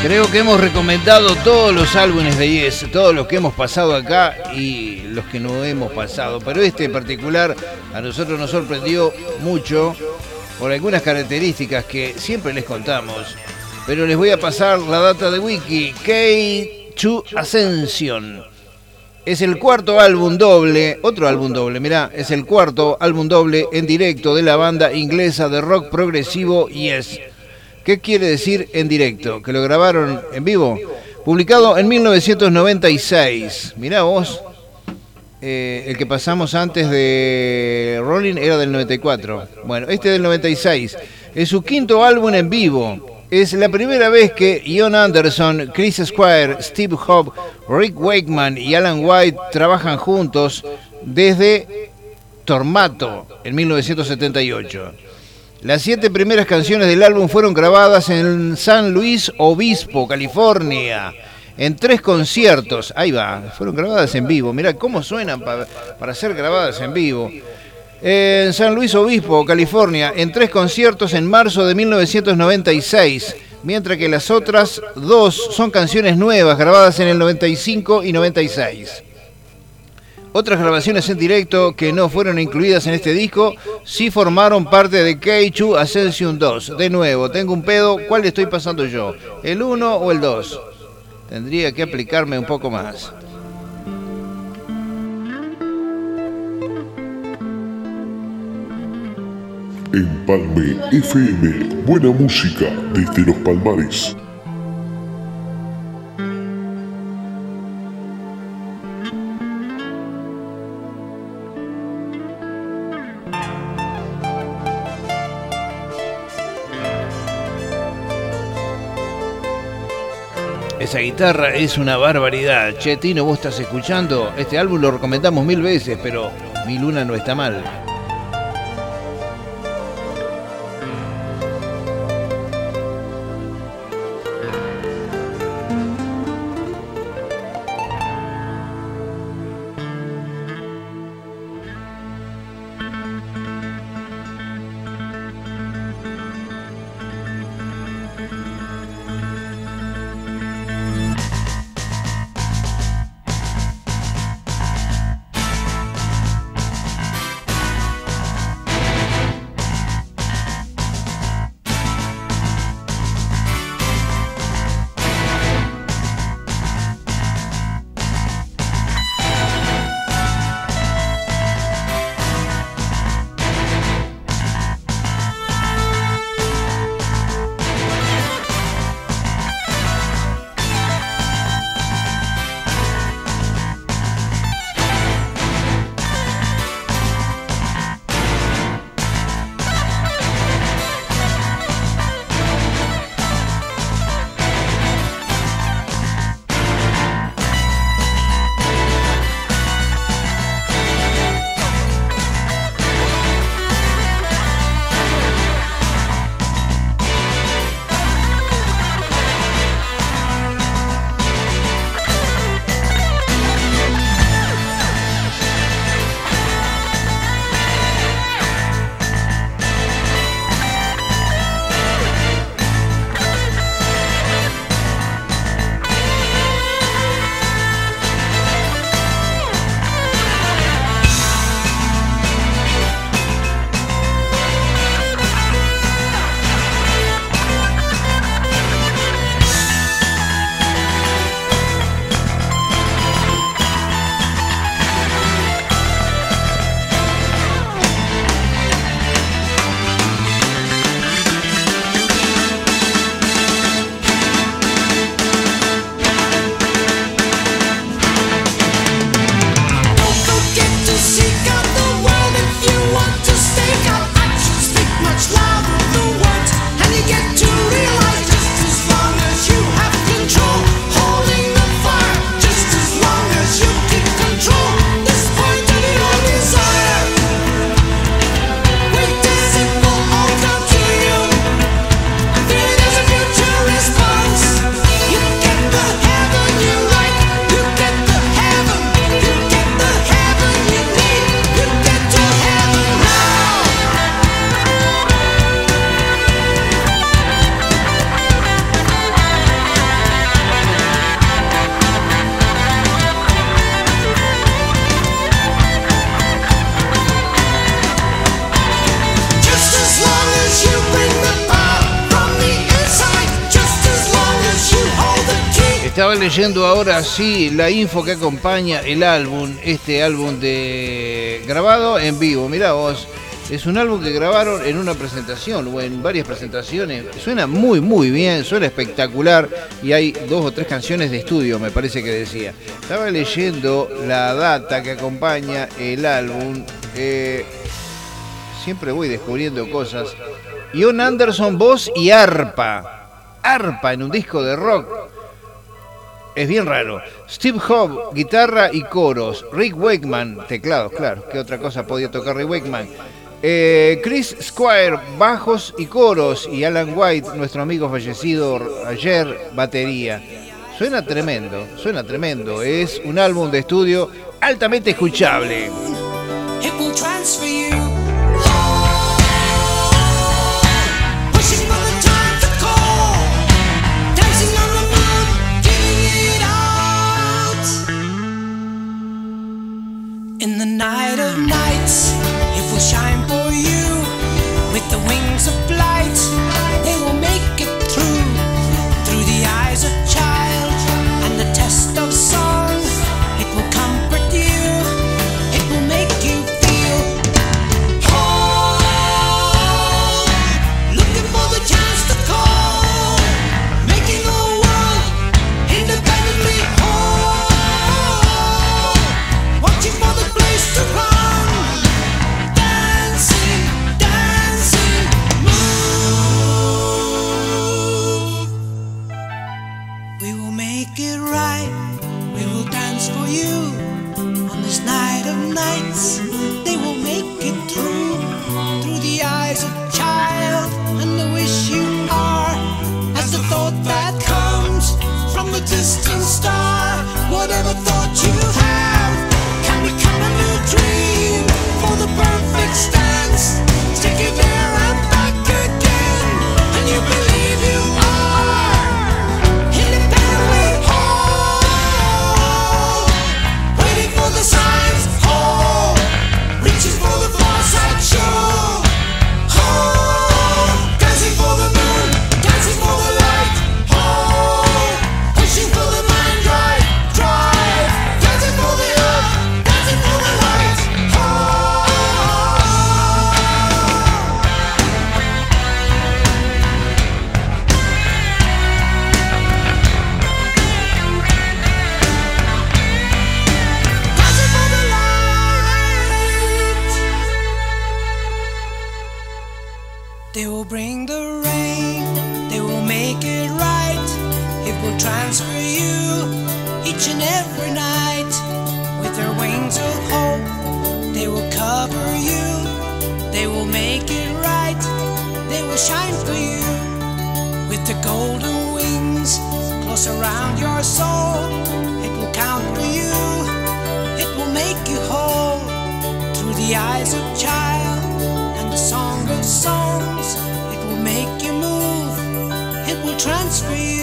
Creo que hemos recomendado todos los álbumes de Yes, todos los que hemos pasado acá y los que no hemos pasado, pero este en particular a nosotros nos sorprendió mucho por algunas características que siempre les contamos, pero les voy a pasar la data de Wiki. K2 Ascension es el cuarto álbum doble, otro álbum doble, mirá, es el cuarto álbum doble en directo de la banda inglesa de rock progresivo Yes. ¿Qué quiere decir en directo? ¿Que lo grabaron en vivo? Publicado en 1996. Mirá vos, el que pasamos antes de Rolling era del 94. Bueno, este del 96. Es su quinto álbum en vivo. Es la primera vez que Ian Anderson, Chris Squire, Steve Howe, Rick Wakeman y Alan White trabajan juntos desde Tormato en 1978. Las 7 primeras canciones del álbum fueron grabadas en San Luis Obispo, California, en 3 conciertos. Ahí va, fueron grabadas en vivo. Mirá cómo suenan para ser grabadas en vivo. En San Luis Obispo, California, en 3 conciertos en marzo de 1996, mientras que las otras 2 son canciones nuevas grabadas en el 95 y 96. Otras grabaciones en directo que no fueron incluidas en este disco sí formaron parte de K2 Ascension 2. De nuevo, tengo un pedo, ¿cuál estoy pasando yo? ¿El 1 o el 2? Tendría que aplicarme un poco más. Empalme FM, buena música desde los Palmares. Esa guitarra es una barbaridad. Che, Tino, ¿vos estás escuchando? Este álbum lo recomendamos 1000 veces, pero 1001 no está mal. Estaba leyendo ahora sí la info que acompaña el álbum, este álbum de grabado en vivo. Mirá vos, es un álbum que grabaron en una presentación o en varias presentaciones. Suena muy muy bien, suena espectacular y hay 2 o 3 canciones de estudio, me parece que decía. Estaba leyendo la data que acompaña el álbum. Siempre voy descubriendo cosas. Ian Anderson, voz y arpa. Arpa en un disco de rock. Es bien raro. Steve Howe, guitarra y coros. Rick Wakeman, teclados, claro. ¿Qué otra cosa podía tocar Rick Wakeman? Chris Squire, bajos y coros. Y Alan White, nuestro amigo fallecido ayer, batería. Suena tremendo, suena tremendo. Es un álbum de estudio altamente escuchable. In the night of nights, it will shine for you with the wings of light. They will make it through the eyes of child and the test of song. It will comfort you, it will make you feel whole. Looking for the chance to call, making the world independently whole. Watching for the place to run, dancing, dancing, move. We will make it right, we will dance for you on this night of nights. They will make it through the eyes of child and the wish you are, as the thought that comes from the distant star. Whatever thought you have can become a new dream for the perfect stance. Take you there and back again, and you believe you are independently whole. Waiting for the signs, whole. Reaching for the far side show, whole. Dancing for the moon, dancing for the light, whole. Pushing for the mind drive, drive. Dancing for the earth, dancing for the light, whole. Dancing for the light. They will bring the rain, they will make it right. It will transfer you each and every night. With their wings of hope, they will cover you. They will make it right, they will shine for you. With the golden wings close around your soul, it will count for you. It will make you whole through the eyes of child and the song of songs. It will make you move, it will transfer you.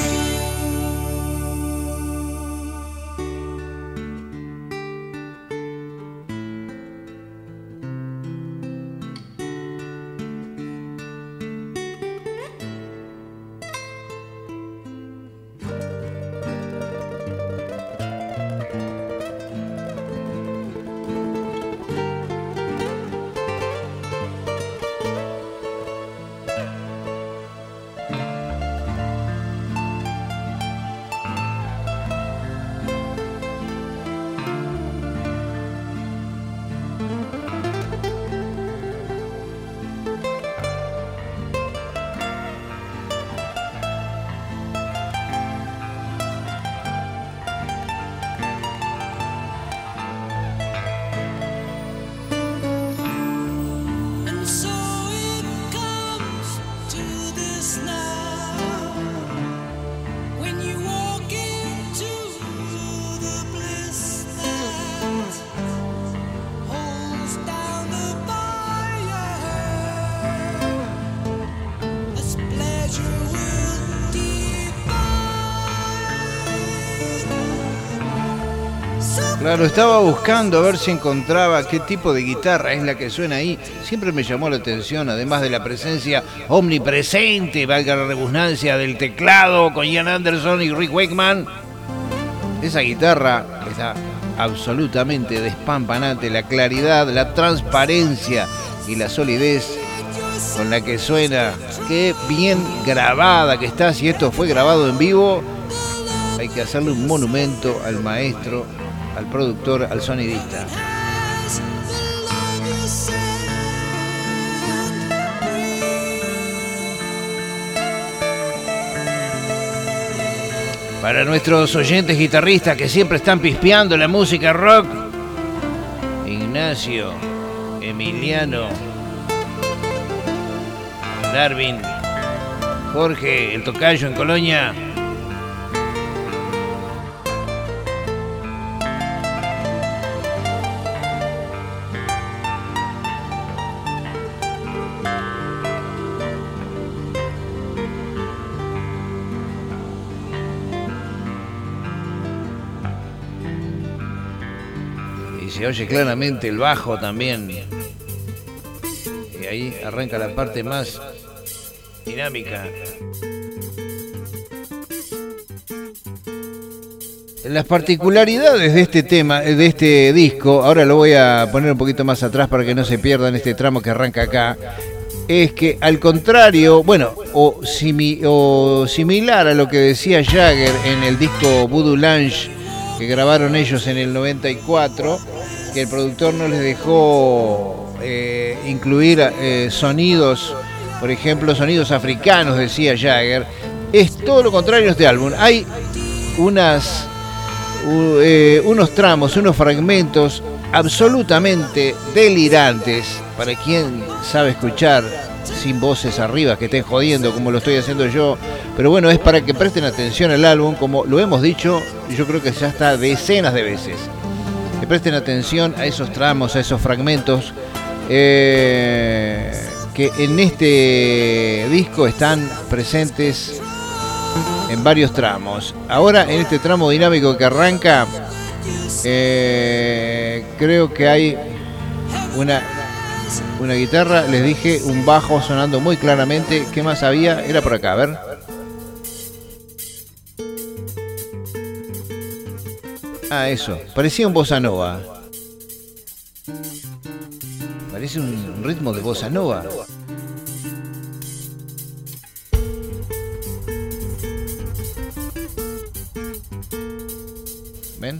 And so it comes to this now. When you walk into the bliss that holds down the fire, as pleasure will divide. So Claro, estaba buscando a ver si encontraba qué tipo de guitarra es la que suena ahí. Siempre me llamó la atención, además de la presencia omnipresente, valga la redundancia, del teclado con Ian Anderson y Rick Wakeman. Esa guitarra está absolutamente despampanante, la claridad, la transparencia y la solidez con la que suena. Qué bien grabada que está. Si esto fue grabado en vivo, hay que hacerle un monumento al maestro, al productor, al sonidista. Para nuestros oyentes guitarristas que siempre están pispeando la música rock, Ignacio, Emiliano, Darwin, Jorge, el tocayo en Colonia. Se oye claramente el bajo también. Y ahí arranca la parte más dinámica. Las particularidades de este tema, de este disco, ahora lo voy a poner un poquito más atrás para que no se pierdan este tramo que arranca acá, es que al contrario, bueno, o similar a lo que decía Jagger en el disco Voodoo Lounge que grabaron ellos en el 94, que el productor no les dejó incluir sonidos, por ejemplo, sonidos africanos, decía Jagger. Es todo lo contrario a este álbum. Hay unos tramos, unos fragmentos absolutamente delirantes para quien sabe escuchar sin voces arriba, que estén jodiendo como lo estoy haciendo yo. Pero bueno, es para que presten atención al álbum, como lo hemos dicho, yo creo que ya está decenas de veces. Que presten atención a esos tramos, a esos fragmentos que en este disco están presentes en varios tramos. Ahora en este tramo dinámico que arranca, creo que hay una guitarra, les dije, un bajo sonando muy claramente. ¿Qué más había? Era por acá, a ver. Ah, eso. Parecía un bossa nova. Parece un ritmo de bossa nova. ¿Ven?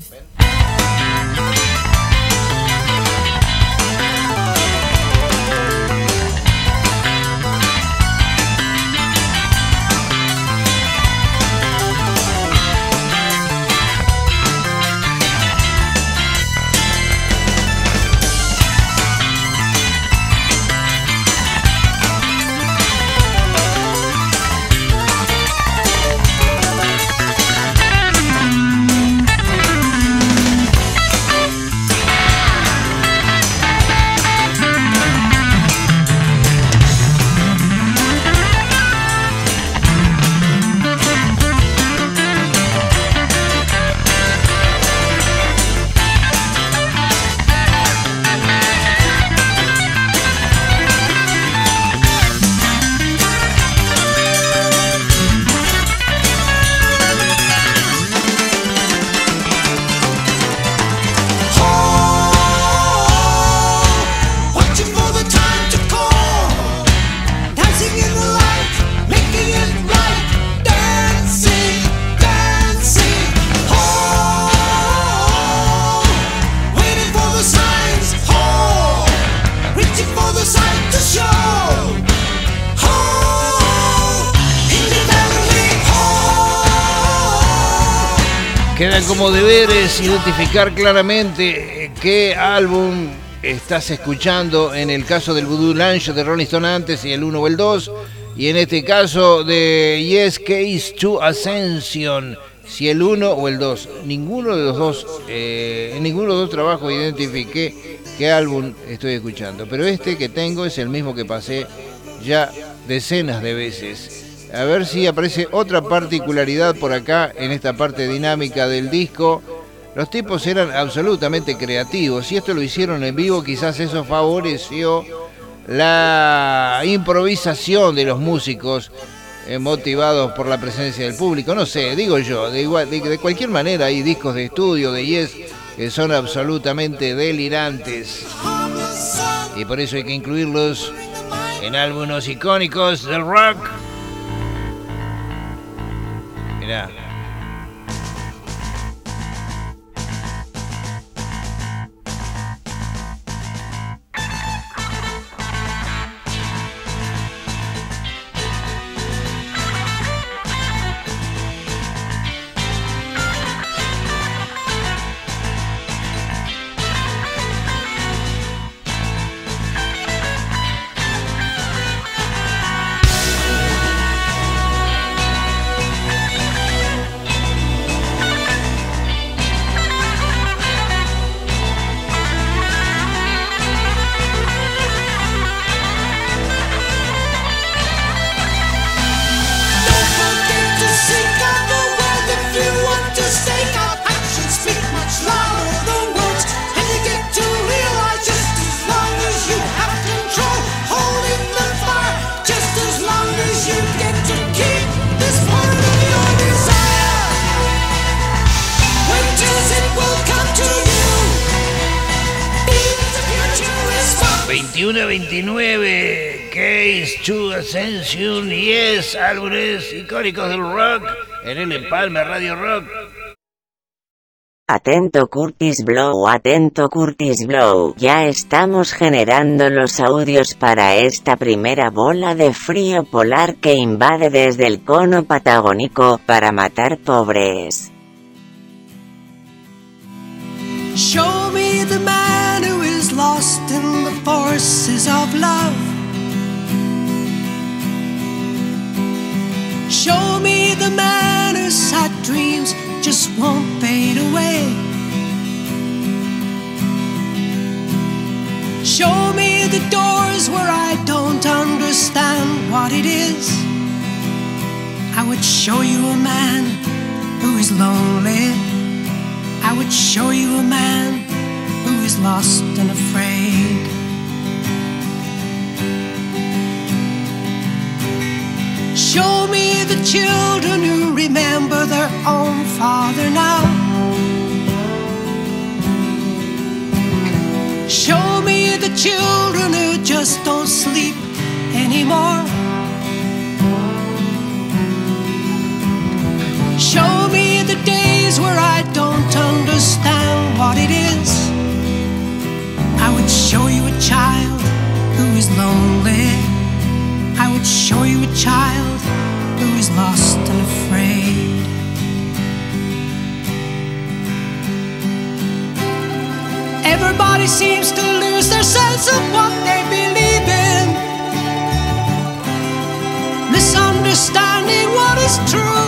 Quedan como deberes identificar claramente qué álbum estás escuchando, en el caso del Voodoo Lounge de Rolling Stone antes y el 1 o el 2, y en este caso de Yes Case to Ascension, si el 1 o el 2. Ninguno de los dos, en ninguno de los dos trabajos identifiqué qué álbum estoy escuchando, pero este que tengo es el mismo que pasé ya decenas de veces. A ver si aparece otra particularidad por acá en esta parte dinámica del disco. Los tipos eran absolutamente creativos. Si esto lo hicieron en vivo, quizás eso favoreció la improvisación de los músicos. motivados por la presencia del público, no sé, digo yo, de cualquier manera hay discos de estudio de Yes que son absolutamente delirantes y por eso hay que incluirlos en álbumes icónicos del rock. Mirá. ...21 a 29... Case to Ascension... Yes, álbumes icónicos del rock... en el Empalme Radio Rock. Atento Curtis Blow, ya estamos generando los audios para esta primera bola de frío polar que invade desde el cono patagónico para matar pobres. Show me the man who is lost in the forces of love. Show me the man whose sad dreams just won't fade away. Show me the doors where I don't understand what it is. I would show you a man who is lonely. I would show you a man who is lost and afraid. Show me the children who remember their own father now. Show me the children who just don't sleep anymore. Show me the days where I don't understand what it is. I would show you a child who is lonely. I would show you a child who is lost and afraid. Everybody seems to lose their sense of what they believe in, misunderstanding what is true.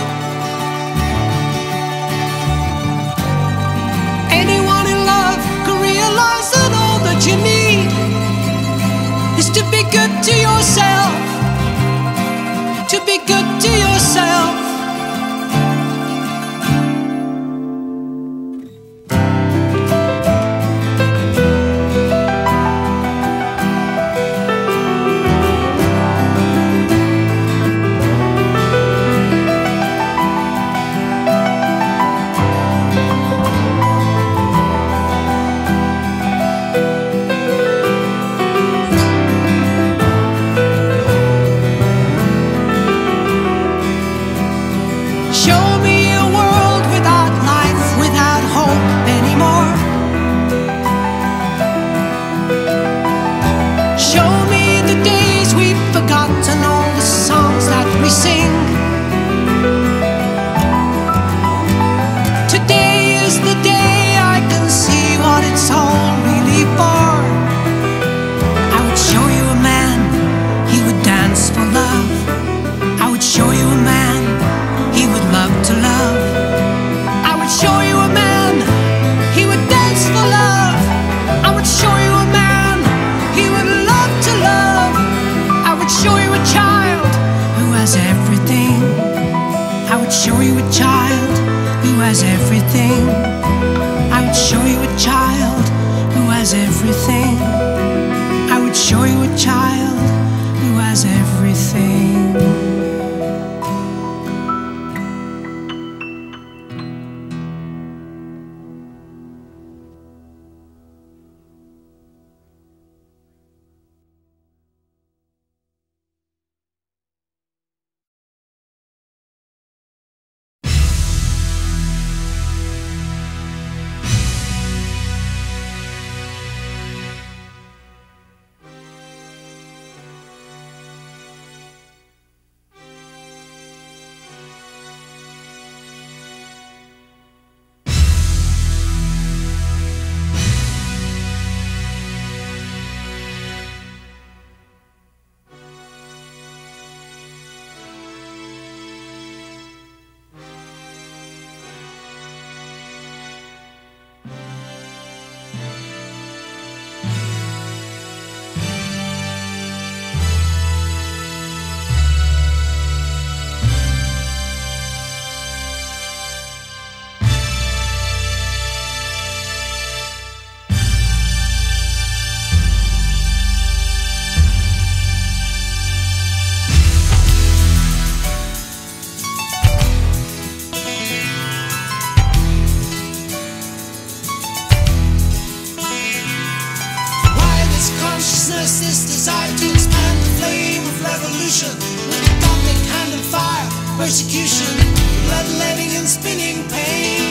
Anyone in love can realize that all that you need is to be good to yourself. To be good to yourself. persecution, bloodletting and spinning pain.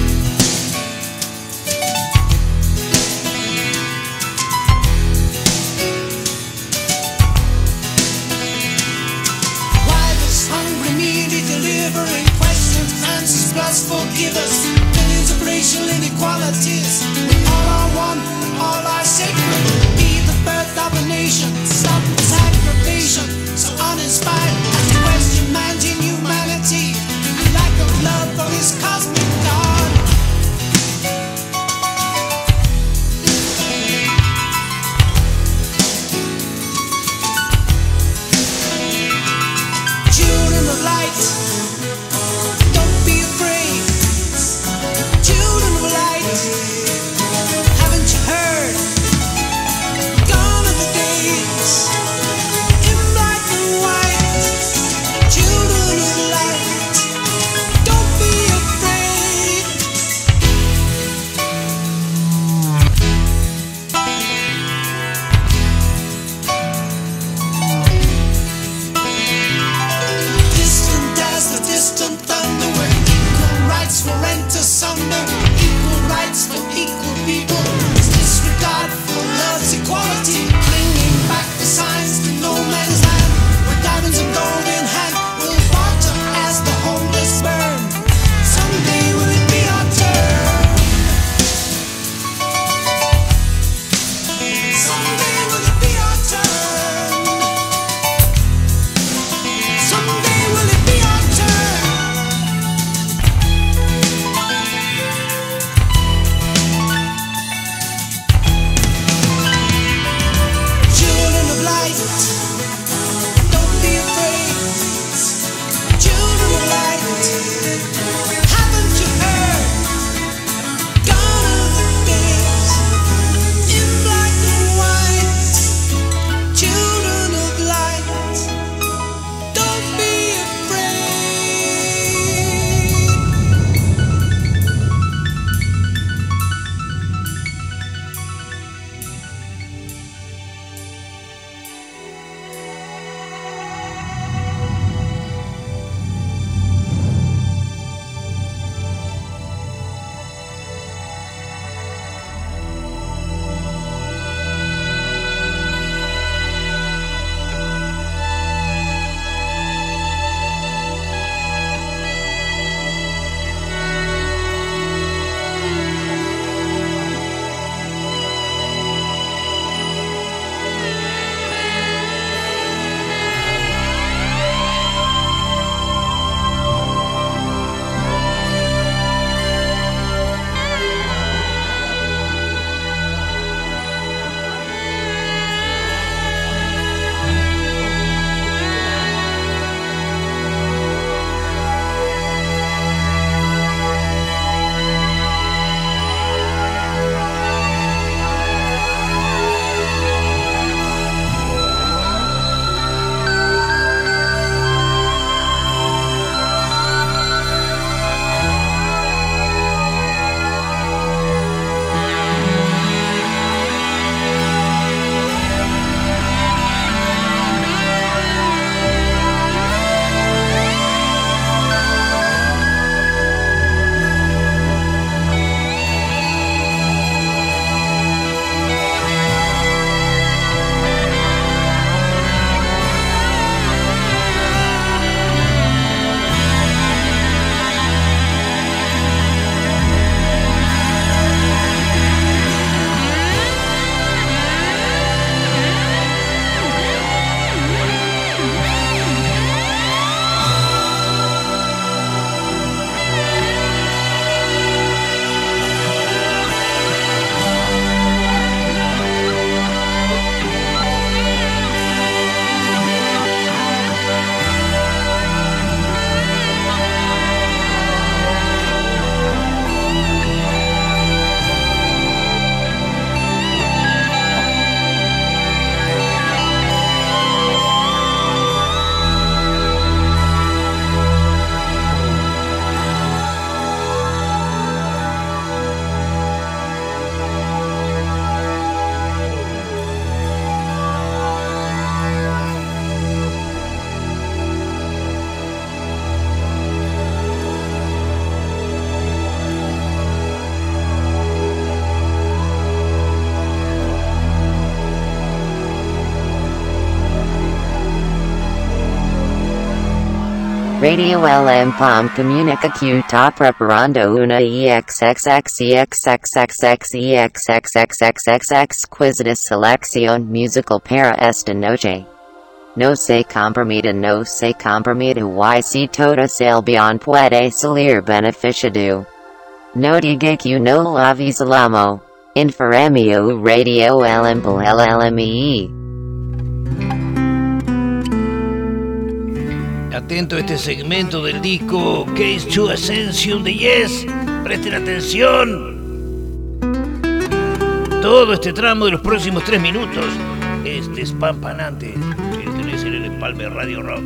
Why this hungry media delivering questions, answers plus forgive us. Millions of racial inequalities. We all are one, we all are sacred. Be the birth of a nation, stop this aggravation. So uninspired, I question man's inhumanity. A lack of love for his cosmic God. Radio LM POM Comunica Q Top Preparando Una EXXXEXXXXEXXXXX Quisitas Selección Musical para esta noche. No se comprometa y si toda salvación puede salir beneficiado. No diga que no lo avisamos. Inforemio Radio LM por LLME. Atento a este segmento del disco Case to Ascension de Yes. Presten atención. Todo este tramo de los próximos 3 minutos es despampanante. Este es el Empalme Radio Rock.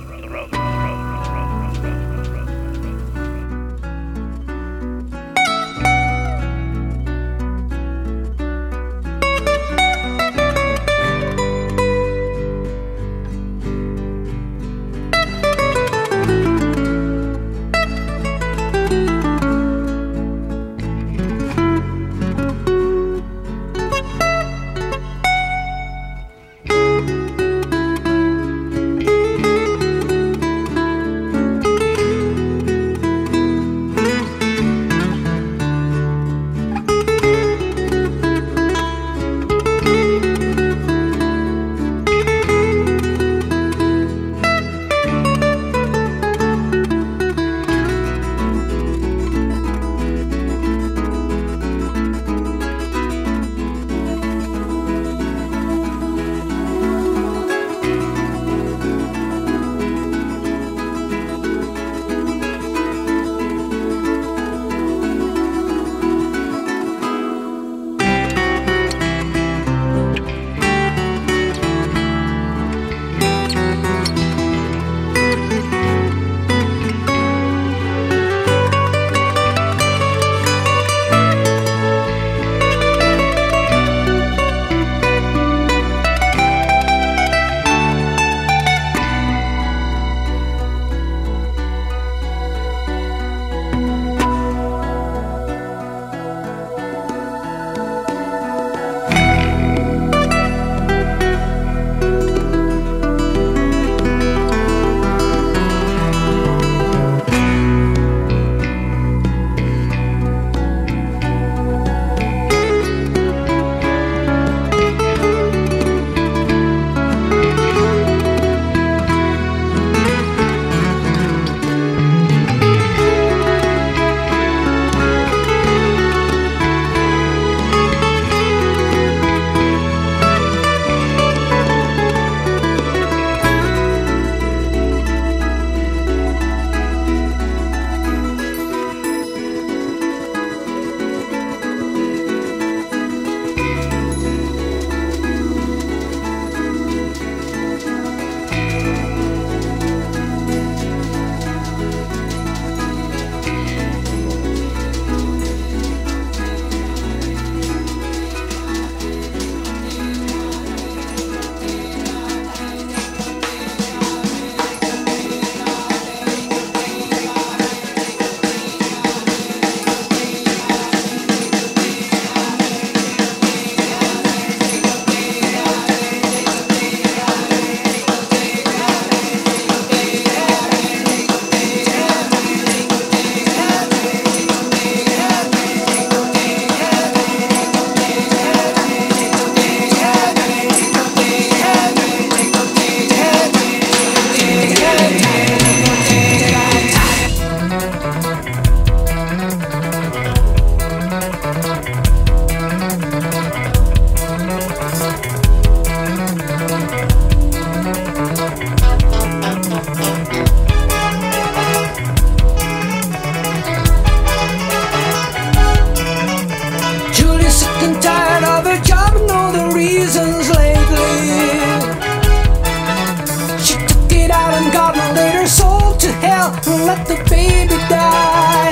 let the baby die.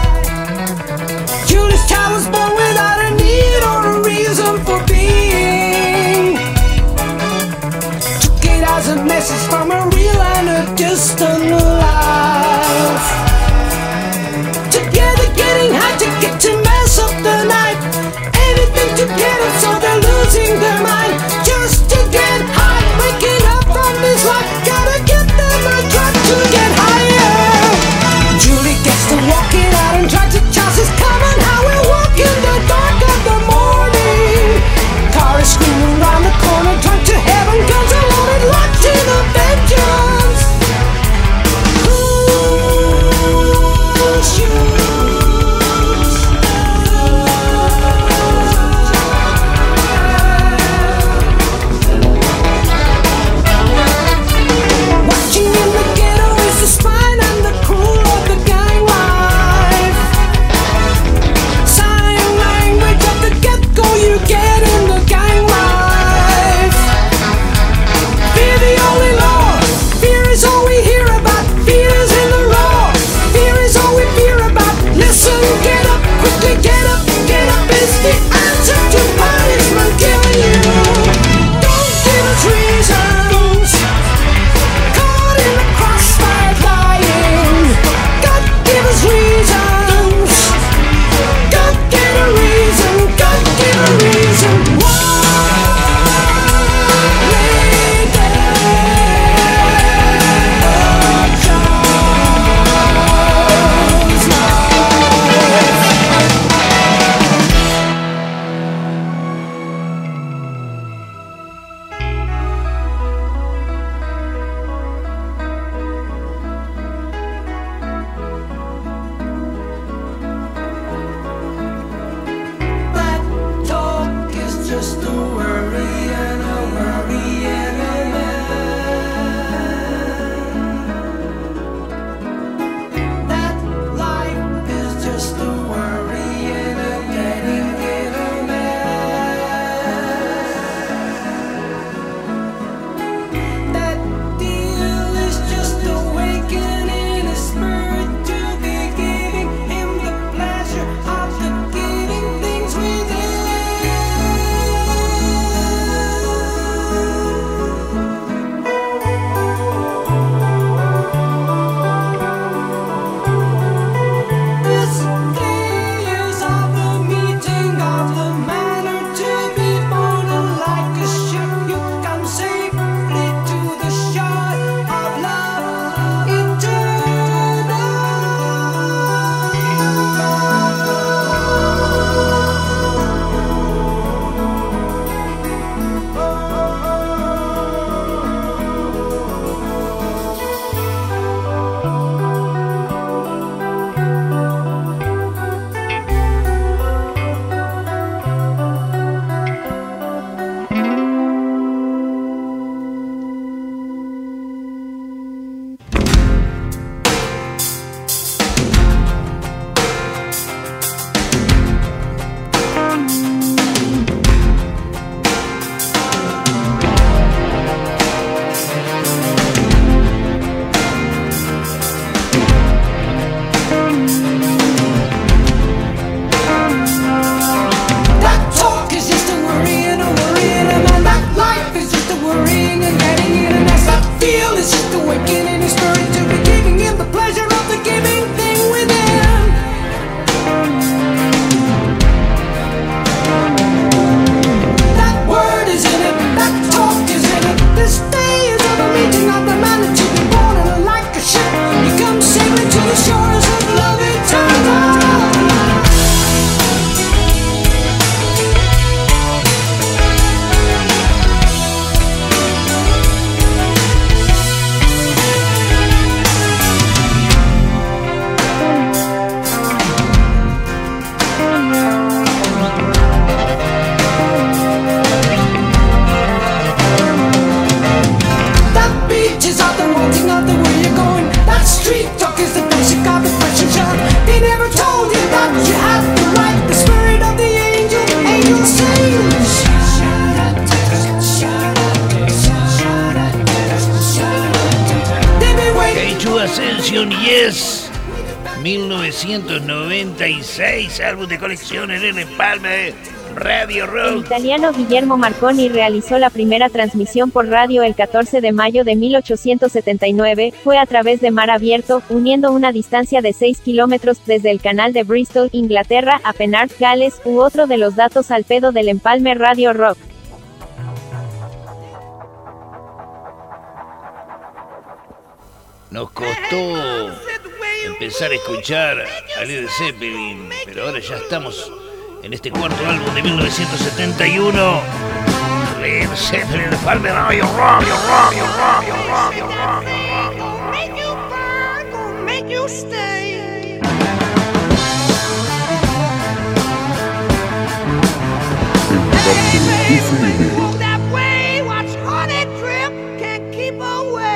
Julius Child was born without a need or a reason for being. Took it as a message from a real and a distant life. Together getting high to get to mess up the night. Anything to get up so they're losing their mind. Just to get high, waking up from this life. Gotta get them a drug to get high. Ascension Yes, 1996, álbum de colección en el empalme Radio Rock. El italiano Guillermo Marconi realizó la primera transmisión por radio el 14 de mayo de 1879, fue a través de mar abierto, uniendo una distancia de 6 kilómetros, desde el canal de Bristol, Inglaterra, a Penarth, Gales, u otro de los datos al pedo del empalme Radio Rock. Nos costó empezar a escuchar a Led Zeppelin, pero ahora ya estamos en este cuarto álbum de 1971. Led Zeppelin, el Palme Radio Rock, Radio Rock. Make you burn, gonna make you stay. Hey, baby, walk that way, watch honey drip, can't keep away.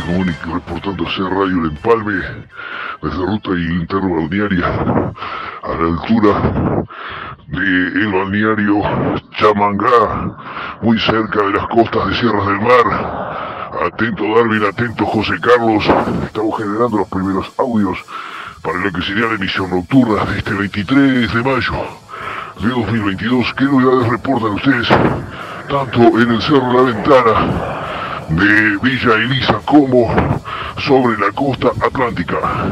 comunica reportándose a Radio El Empalme desde Ruta y Linterna Balnearia a la altura del balneario Chamangá, muy cerca de las costas de Sierras del Mar. Atento Darwin, atento José Carlos, estamos generando los primeros audios para lo que sería la emisión nocturna de este 23 de mayo de 2022. ¿Qué novedades reportan ustedes tanto en el Cerro La Ventana de Villa Elisa como sobre la costa atlántica?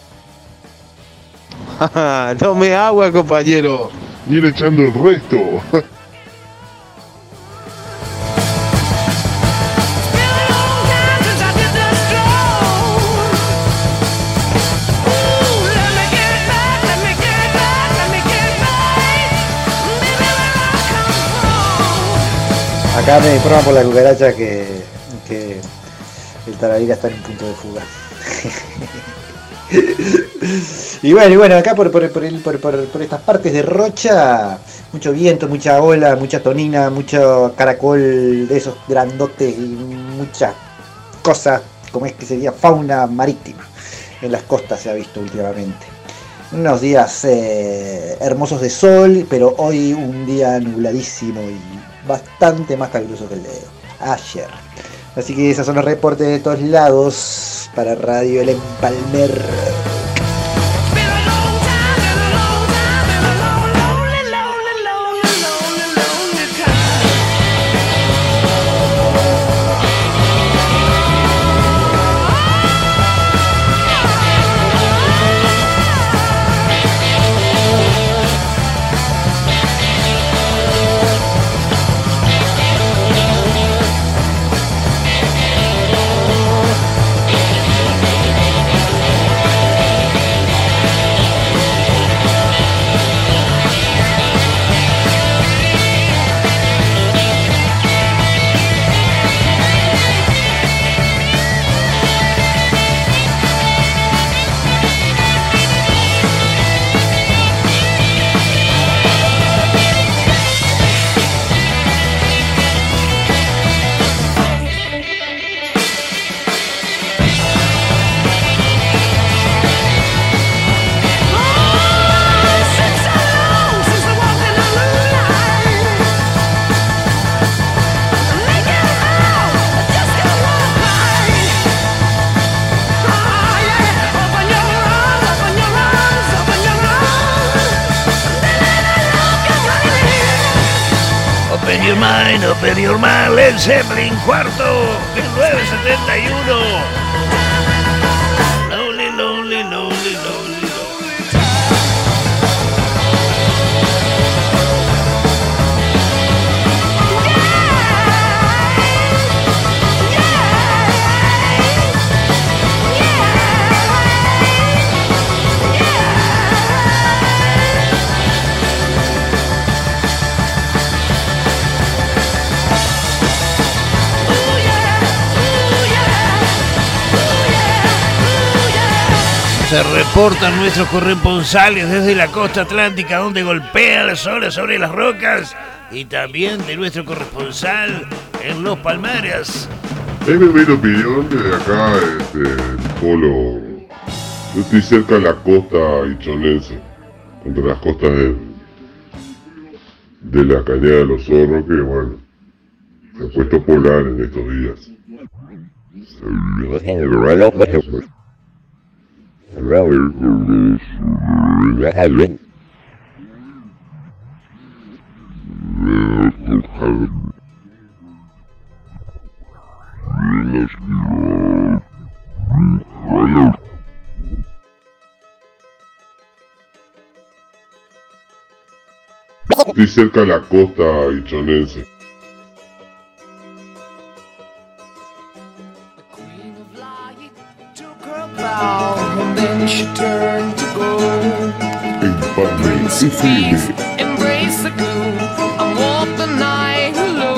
Tome agua, compañero. Ir echando el resto. Acá me informan por la cucaracha que el Taravira está en un punto de fuga. Y bueno, acá por estas partes de Rocha, mucho viento, mucha ola, mucha tonina, mucho caracol de esos grandotes y muchas cosas, como es que sería fauna marítima. En las costas se ha visto últimamente. Unos días hermosos de sol, pero hoy un día nubladísimo y bastante más caluroso que el de ayer. Así que esos son los reportes de todos lados para Radio El Empalmer. Open Your Mind, Led Zeppelin, cuarto, 1971. Lonely, lonely, lonely, lonely. Se reportan nuestros corresponsales desde la costa atlántica donde golpea las olas sobre las rocas y también de nuestro corresponsal en Los Palmares. Mi opinión desde acá, el polo. Yo estoy cerca de la costa hichonense, contra las costas de la Cañada de los Zorros, que bueno, se ha puesto polar en estos días. Estoy cerca de la costa hichonense. And then she turned to go. Empalme FM. Embrace the gloom and walk the night alone.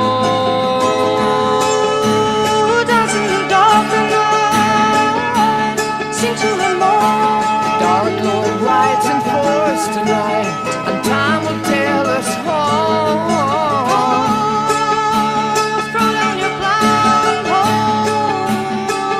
Dancing in the dark and night, sing to the moon. Dark Lord rides in forest tonight, and time will tell us home. Throw down your blindfold.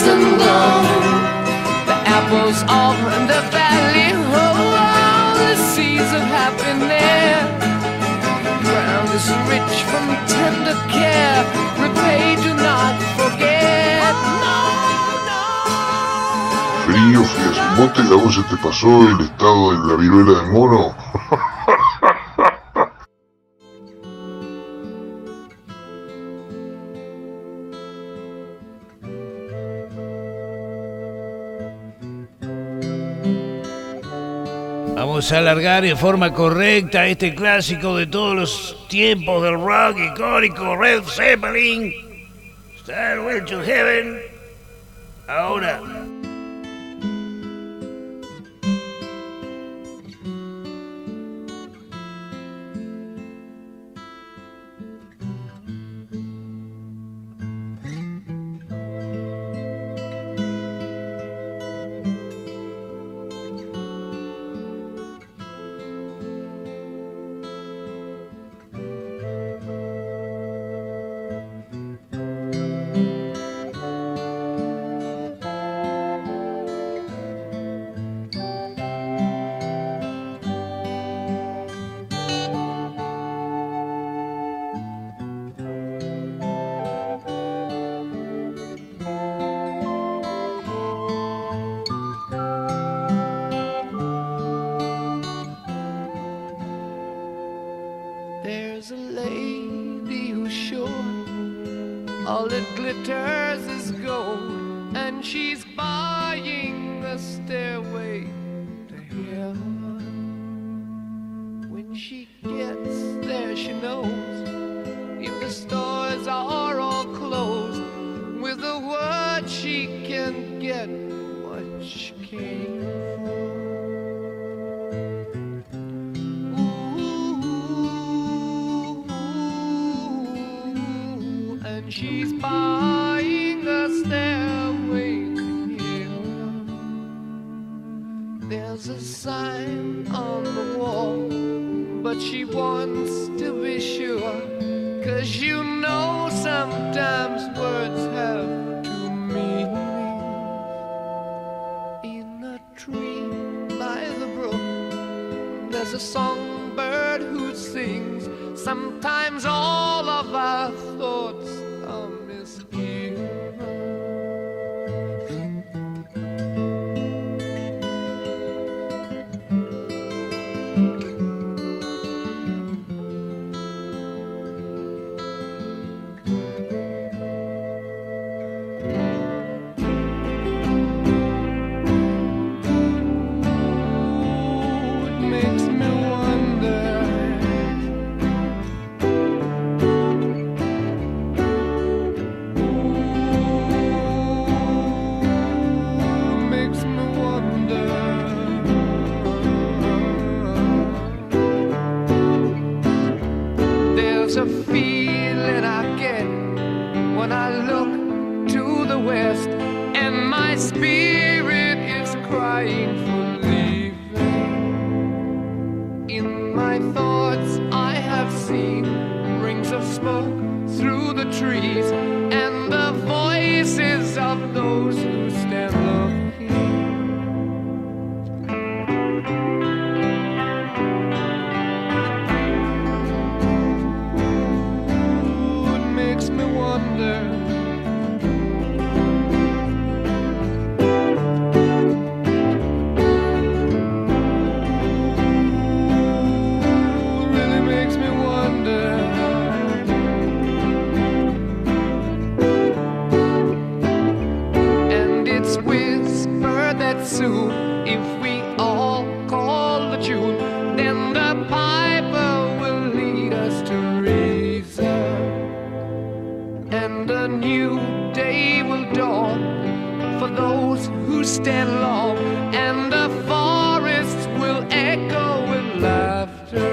and gold. The apples all in the valley, oh, the seeds of happiness. Ground is rich from tender care, repay, do not forget. No, no. Frío, Fiasmote, ¿a vos se te pasó el estado de la viruela del mono? Vamos a alargar en forma correcta este clásico de todos los tiempos del rock icónico, Led Zeppelin, Stairway to Heaven. Ahora. There's a lady who's sure all that glitters is gold, and she's buying a stairway to heaven. When she gets there, she knows if the stores are all closed, with a word she can get what she came for. She's buying a stairway to heaven. There's a sign on the wall, but she wants to be sure, 'cause you know sometimes words have two meanings. In a tree by the brook, there's a songbird who sings. Sometimes all of our thoughts are misgiven. It makes me wonder. There's a feeling I get when I look to the west, and my spirit is crying for leaving. In my thoughts I have seen rings of smoke through the trees, and the voices of those who stand looking. Soon, if we all call the tune, then the piper will lead us to reason, and a new day will dawn for those who stand long, and the forests will echo with laughter.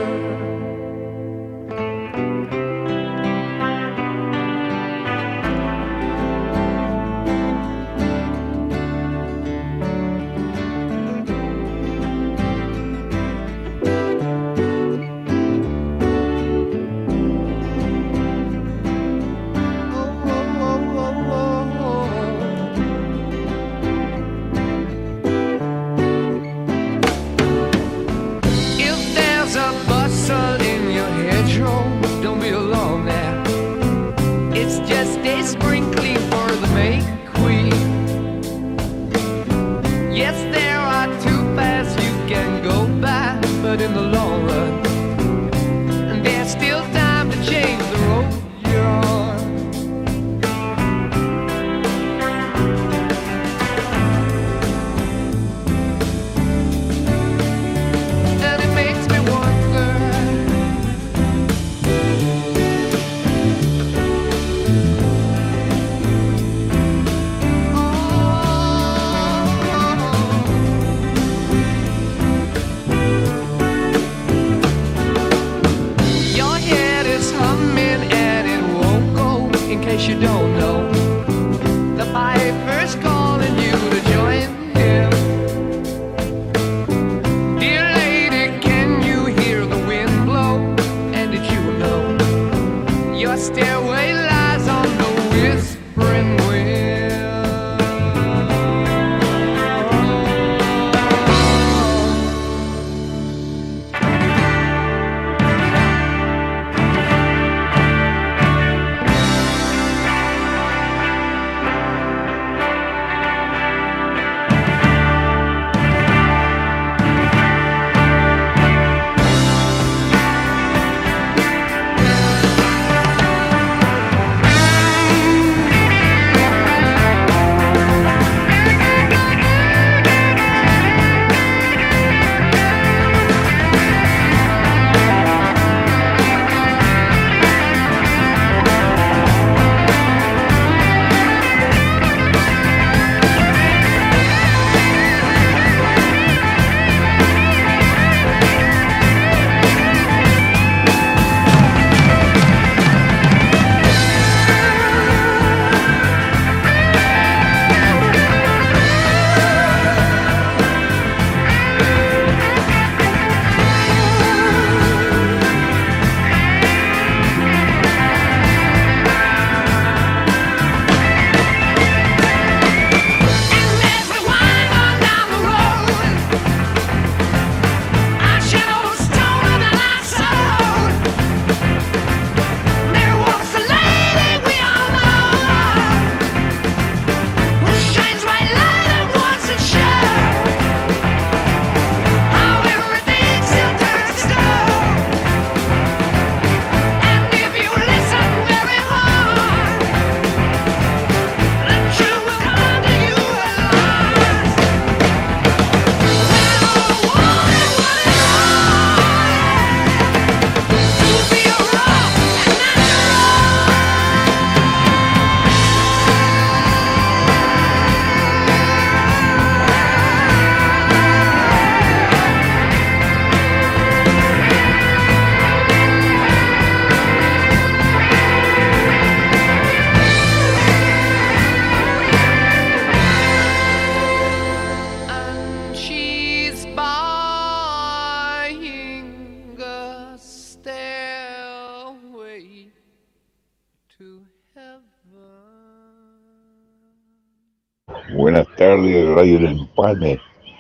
Buenas tardes, Radio El Empalme.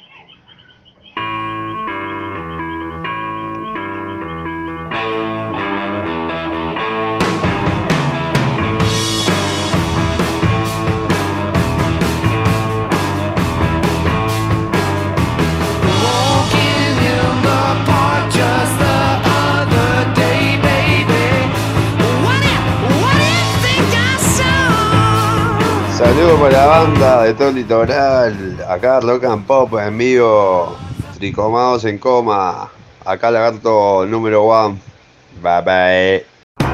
Saludos para la banda de todo el litoral, acá Rock and Pop en vivo, Tricomados en coma, acá Lagarto número 1, bye bye.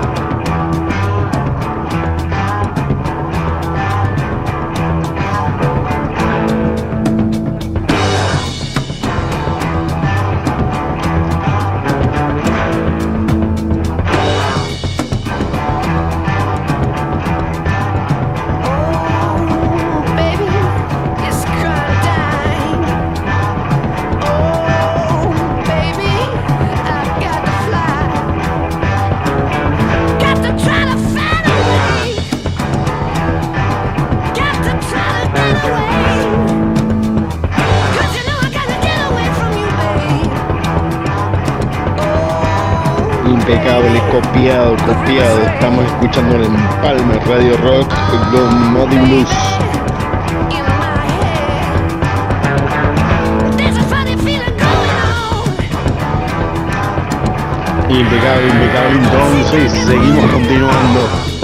Impecable, copiado. Estamos escuchando el Empalme Radio Rock con Modi Blues. Impecable. Entonces, seguimos continuando.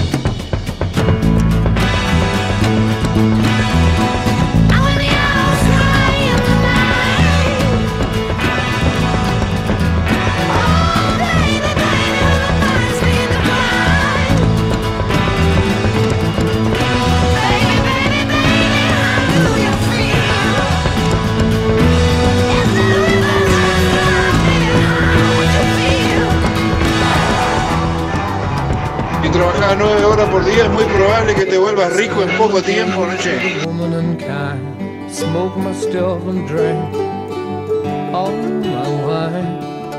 Trabajar 9 horas por día es muy probable que te vuelvas rico en poco tiempo, ¿no? Che. Smoke my stuff and drink all my wine.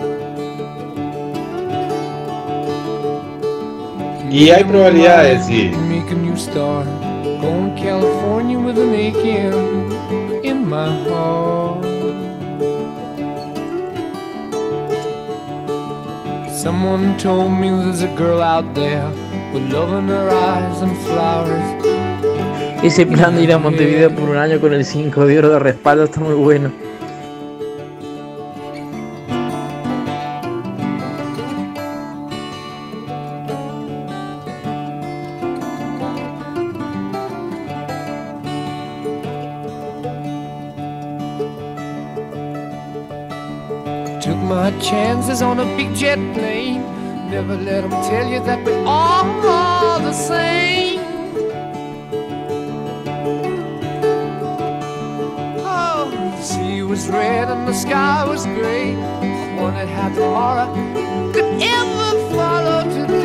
Y hay probabilidades, sí. Make a new start. Going to California with an aching in my heart. Someone told me there's a girl out there with love in her eyes and flowers. Ese plan de ir a Montevideo por un año con el 5 de oro de respaldo está muy bueno. Took my chances on a big jet plane. Never let them tell you that we're all the same. Oh, the sea was red and the sky was gray. I wondered how tomorrow could ever follow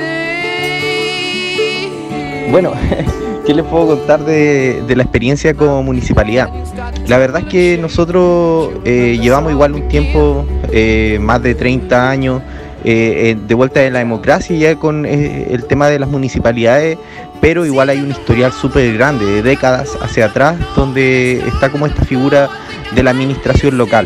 today. Bueno, ¿qué les puedo contar de la experiencia como municipalidad? La verdad es que nosotros llevamos igual un tiempo, más de 30 años, de vuelta en la democracia ya con el tema de las municipalidades, pero igual hay un historial súper grande, de décadas hacia atrás, donde está como esta figura de la administración local.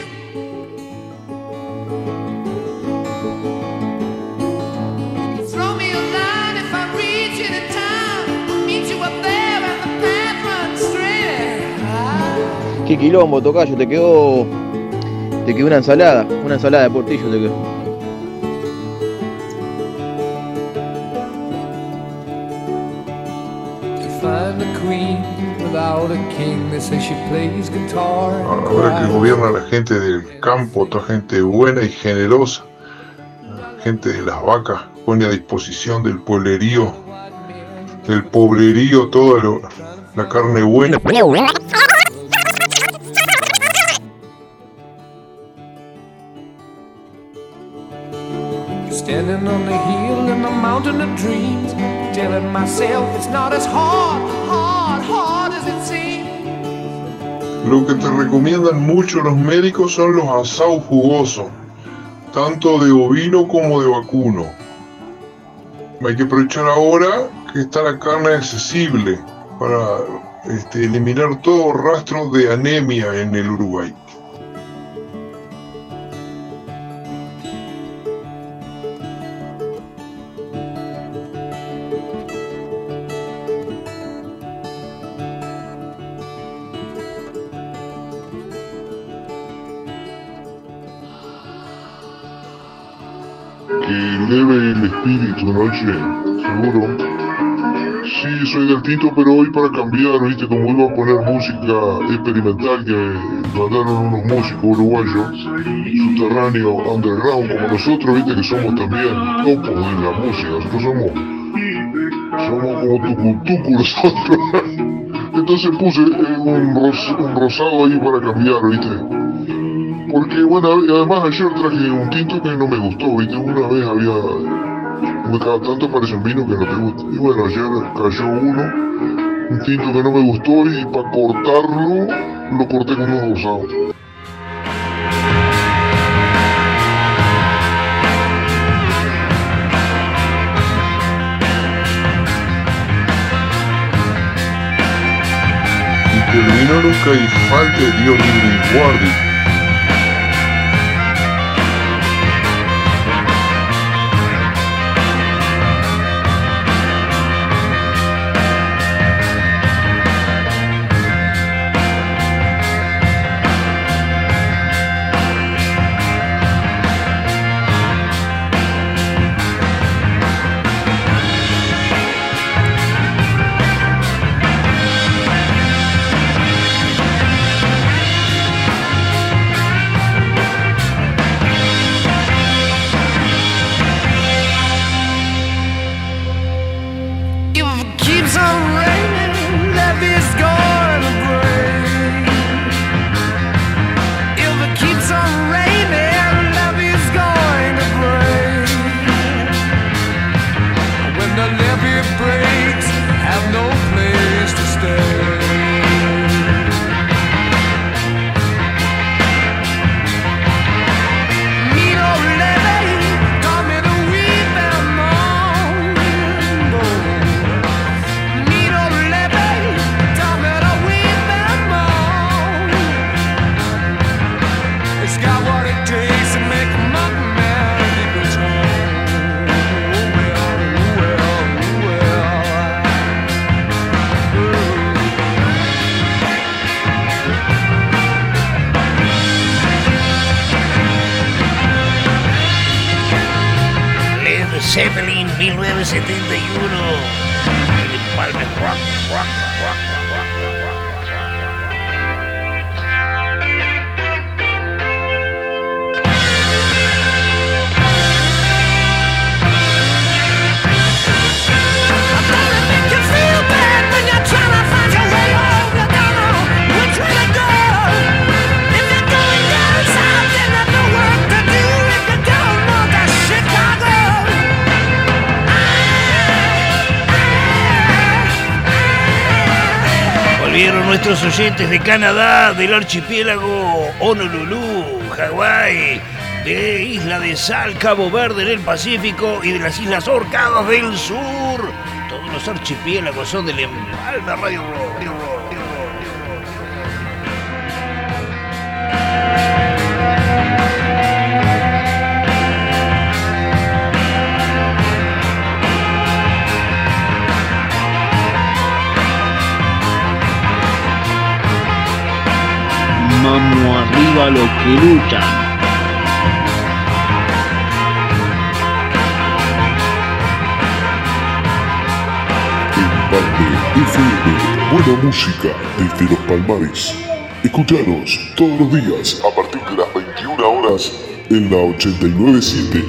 Qué quilombo, tocayo, te quedó una ensalada de portillo te quedó. Ahora que gobierna la gente del campo, toda gente buena y generosa, gente de las vacas, pone a disposición del pobrerío toda la carne buena. Standing on the hill in the mountain of dreams, telling myself it's not as hard as it seems. Lo que te recomiendan mucho los médicos son los asados jugosos, tanto de ovino como de vacuno. Hay que aprovechar ahora que está la carne accesible para eliminar todo rastro de anemia en el Uruguay. Que eleve el espíritu, ¿no? Che, seguro. Sí, soy del Tinto, pero hoy para cambiar, ¿viste? Como iba a poner música experimental que mandaron unos músicos uruguayos, subterráneo, underground, como nosotros, ¿viste? Que somos también topos de la música, nosotros somos como tucutucu nosotros. Entonces puse un rosado ahí para cambiar, ¿viste? Porque, bueno, además ayer traje un tinto que no me gustó, ¿viste? Una vez cada tanto parece un vino que no te gusta. Y bueno, ayer cayó un tinto que no me gustó y para cortarlo, lo corté con un rosado. Y que el vino nunca y falte, Dios libre y guarde. Zeppelin 1971. El Empalme Rock. Volvieron nuestros oyentes de Canadá, del archipiélago Honolulu, Hawái, de Isla de Sal, Cabo Verde en el Pacífico y de las Islas Orcadas del Sur. Todos los archipiélagos son del Empalme Radio Rock. Mano arriba los que luchan. Empalme FM, buena música desde los Palmares. Escuchanos todos los días a partir de las 21 horas en la 89.7.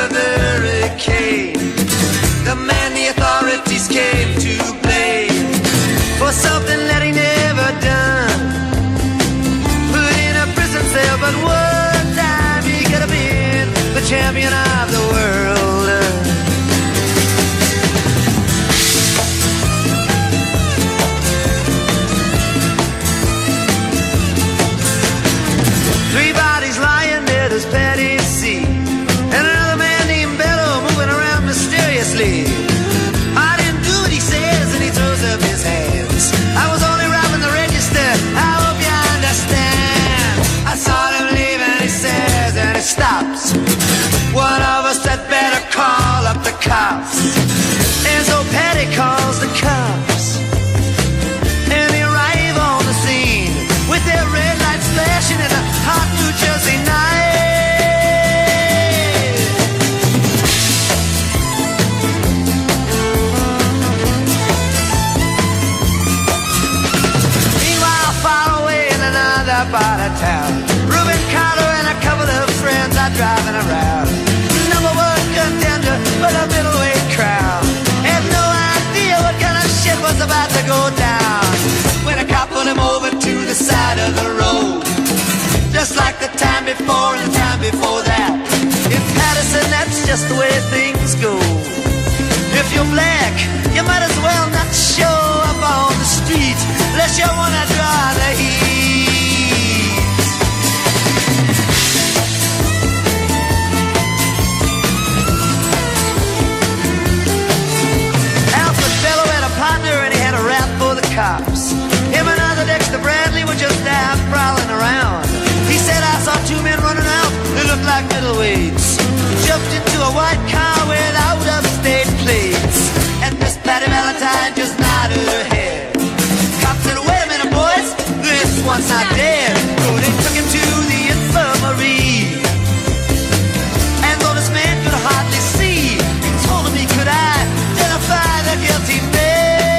Came to blame. cops. And they arrive on the scene with their red lights flashing in a hot New Jersey night. Meanwhile, far away in another part of town, Reuben Carter and a couple of friends are driving around. Number one contender for the middleweight crown. Had no idea what kind of shit was about to go down when a cop pulled him over to the side of the road. Just like the time before and the time before that. In Patterson, that's just the way things go. If you're black, you might as well not show up on the street unless you wanna draw the heat. Alfred Bellow had a partner and he had a rap for the cops. Him and other Dexter Bradley were just out prowling around. He said, I saw two men running out, they looked like middleweights. Jumped into a white car without upstate plates. And Miss Patty Valentine just nodded her head. Cops said, wait a minute, boys, this one's not dead. So they took him to the infirmary. And though this man could hardly see, he told him he could identify the guilty man.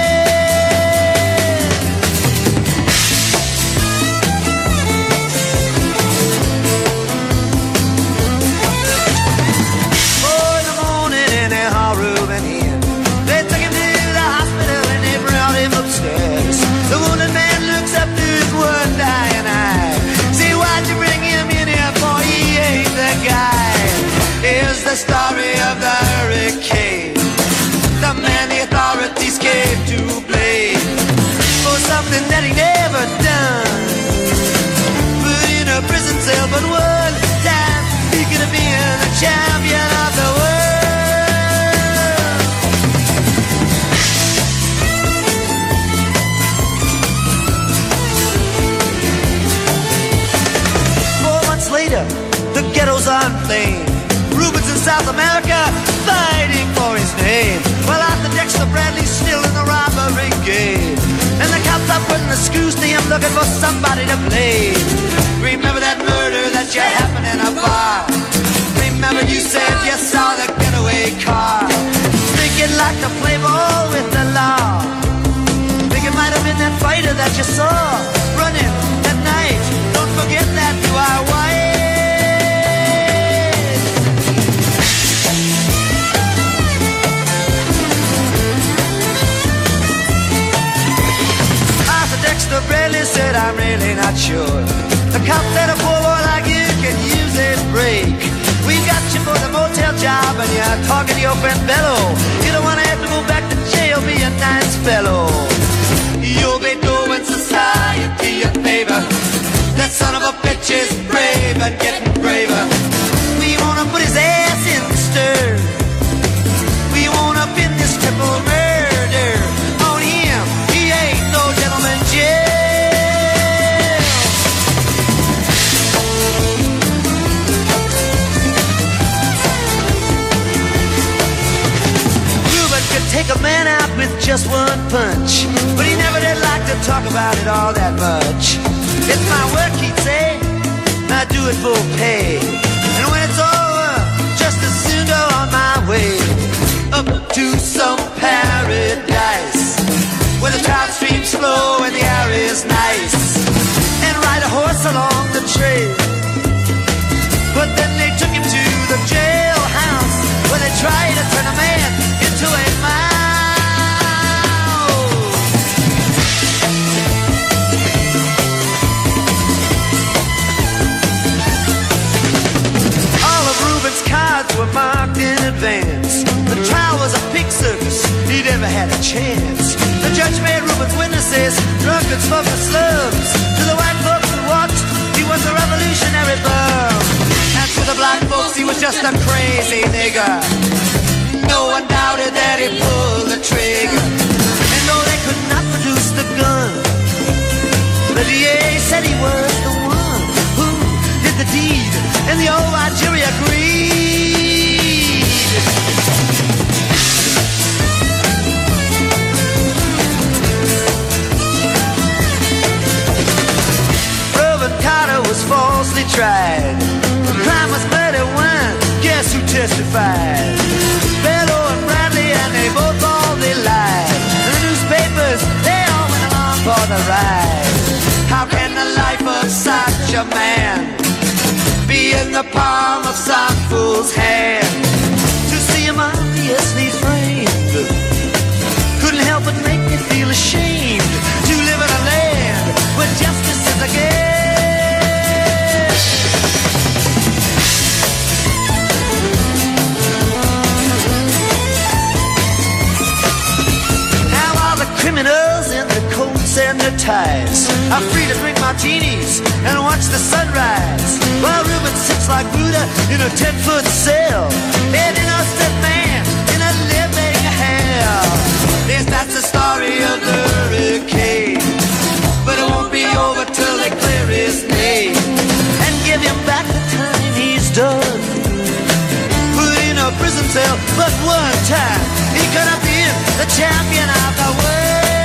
The wounded man looks up to his one dying eye. See, why'd you bring him in here for? He ain't the guy. Here's the story of the hurricane. The man the authorities came to blame for something that he never done. Put in a prison cell, but one time he could have been the champion of the world. Later, the ghetto's on flame. Reuben's in South America, fighting for his name. Well, Arthur Dexter Bradley's still in the robbery game. And the cops are putting the screws to him, looking for somebody to blame. Remember that murder that you happened in a bar? Remember you said you saw the getaway car? Think you'd like to play ball with the law? Think it might have been that fighter that you saw running that night? Don't forget that you are white. Arthur Dexter Bradley said, I'm really not sure. The cop said a poor boy like you can use a break. We got you for the motel job and you're talking to your friend Bellow. You don't want to have to go back to jail, be a nice fellow. You'll be doing society a favor. That son of a bitch is brave and getting braver. We wanna put his ass in the stir. We wanna pin this triple murder on him. He ain't no gentleman jail. Reuben could take a man out with just one punch, but he never did like to talk about it all that much. It's my work, he'd say, I do it for pay. And when it's over, just as soon go on my way up to some paradise where the trout streams flow and the air is nice, and ride a horse along the trail. But then they took him to the jailhouse where they tried to turn a man into a mouse. Cards were marked in advance. The trial was a pig circus, he never had a chance. The judge made Reuben's witnesses drunkards from the slums. To the white folks who watched, he was a revolutionary bum. And to the black folks, he was just a crazy nigger. No one doubted that he pulled the trigger. And though they could not produce the gun, the DA said he was the one who did the deed, and the old white jury agreed. for the ride. How can the life of such a man be in the palm of some fool's hand? To see him obviously framed couldn't help but make me feel ashamed to live in a land where justice is a game. Criminals in their coats and their ties are free to drink martinis and watch the sunrise, while Reuben sits like Buddha in a 10-foot cell, an innocent man in a living hell. Yes, that's the story of the hurricane, but it won't be over till they clear his name and give him back the time he's done. Put in a prison cell but one time, he could have been the champion of the world.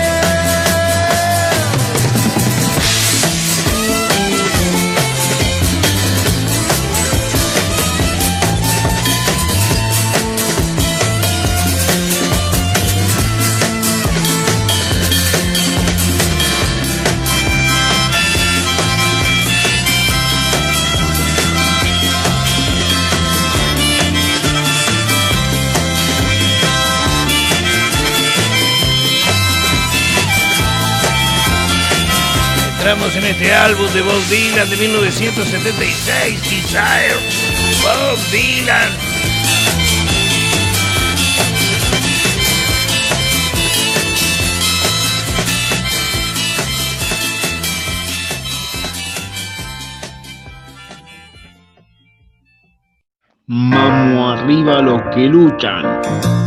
Entramos en este álbum de Bob Dylan de 1976, Desire, Bob Dylan. Vamos arriba los que luchan.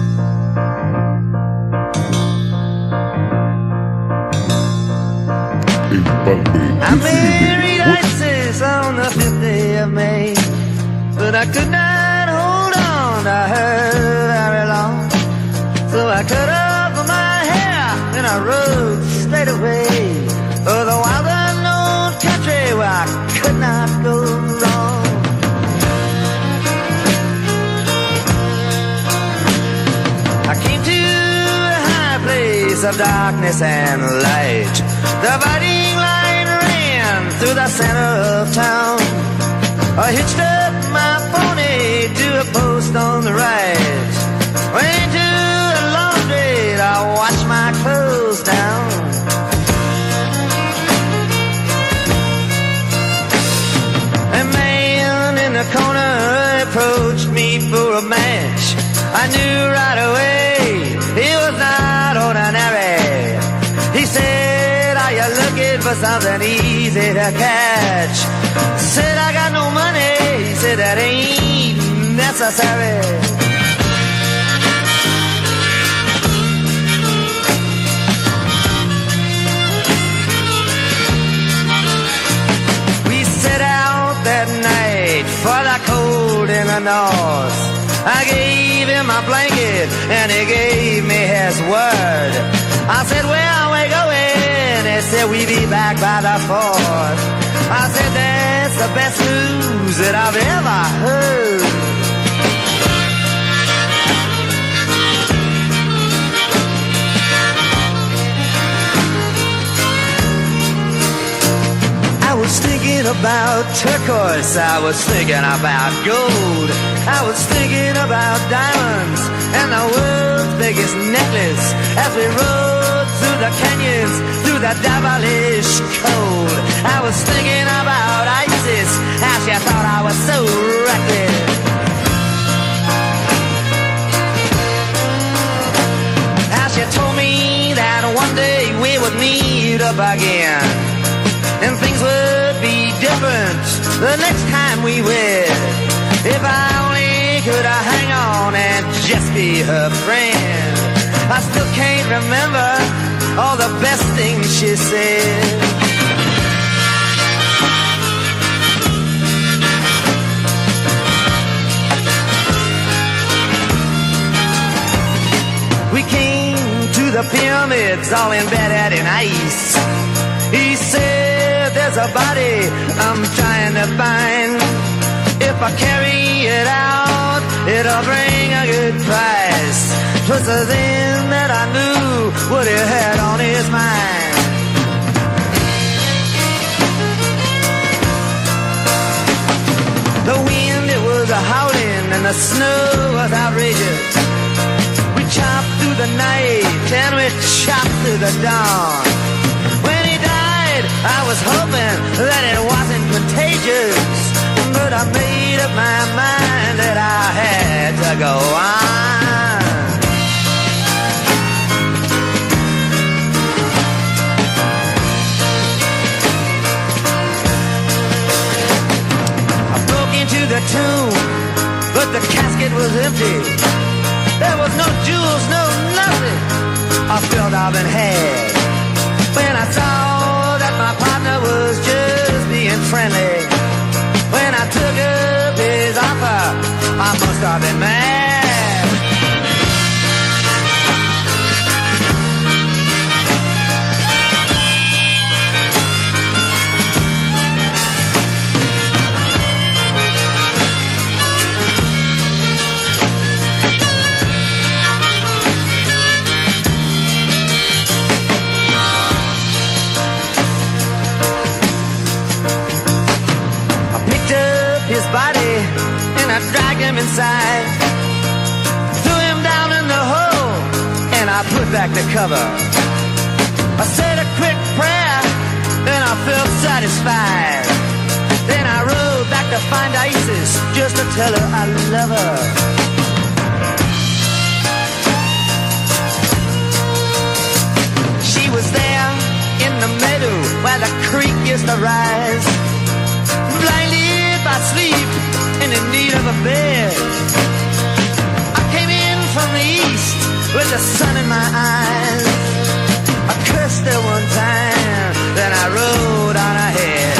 I married Isis on the 5th day of May, but I could not hold on to her very long. So I cut off my hair and I rode straight away for the wild unknown country where I could not go wrong. I came to a high place of darkness and light. The fighting line ran through the center of town. I hitched up my pony to a post on the right. Went into a laundry to wash my clothes down. A man in the corner approached me for a match. I knew right away he was not ordinary. He said, "Are you looking for something easy to catch?" Said, "I got no money." He said, "That ain't necessary." We set out that night for the cold in the north. I gave him my blanket and he gave me his word. I said, "Where are we going?" He said, "We'll be back by the 4th. I said, "That's the best news that I've ever heard." I was thinking about turquoise, I was thinking about gold, I was thinking about diamonds and the world's biggest necklace as we rode through the canyons, through the devilish cold. I was thinking about Isis, how she thought I was so reckless. How she told me that one day we would meet up again, and things would be different the next time we wed. If I only could hang on and just be her friend. I still can't remember all the best things she said. We came to the pyramids all embedded in ice. He said, "There's a body I'm trying to find. If I carry it out, it'll bring a good price." 'Twas then that I knew what he had on his mind. snow was outrageous. We chopped through the night and we chopped through the dawn. When he died, I was hoping that it wasn't contagious, but I made up my mind that I had to go on. I broke into the tomb, but the casket was empty. There was no jewels, no nothing I felt I've been had. When I saw that my partner was just being friendly, when I took up his offer, I must have been mad. His body and I dragged him inside, threw him down in the hole and I put back the cover. I said a quick prayer and I felt satisfied. Then I rode back to find Isis just to tell her I love her. She was there in the meadow where the creek used to rise, blindly by sleep and in need of a bed. I came in from the east with the sun in my eyes. I cursed her one time, then I rode on ahead.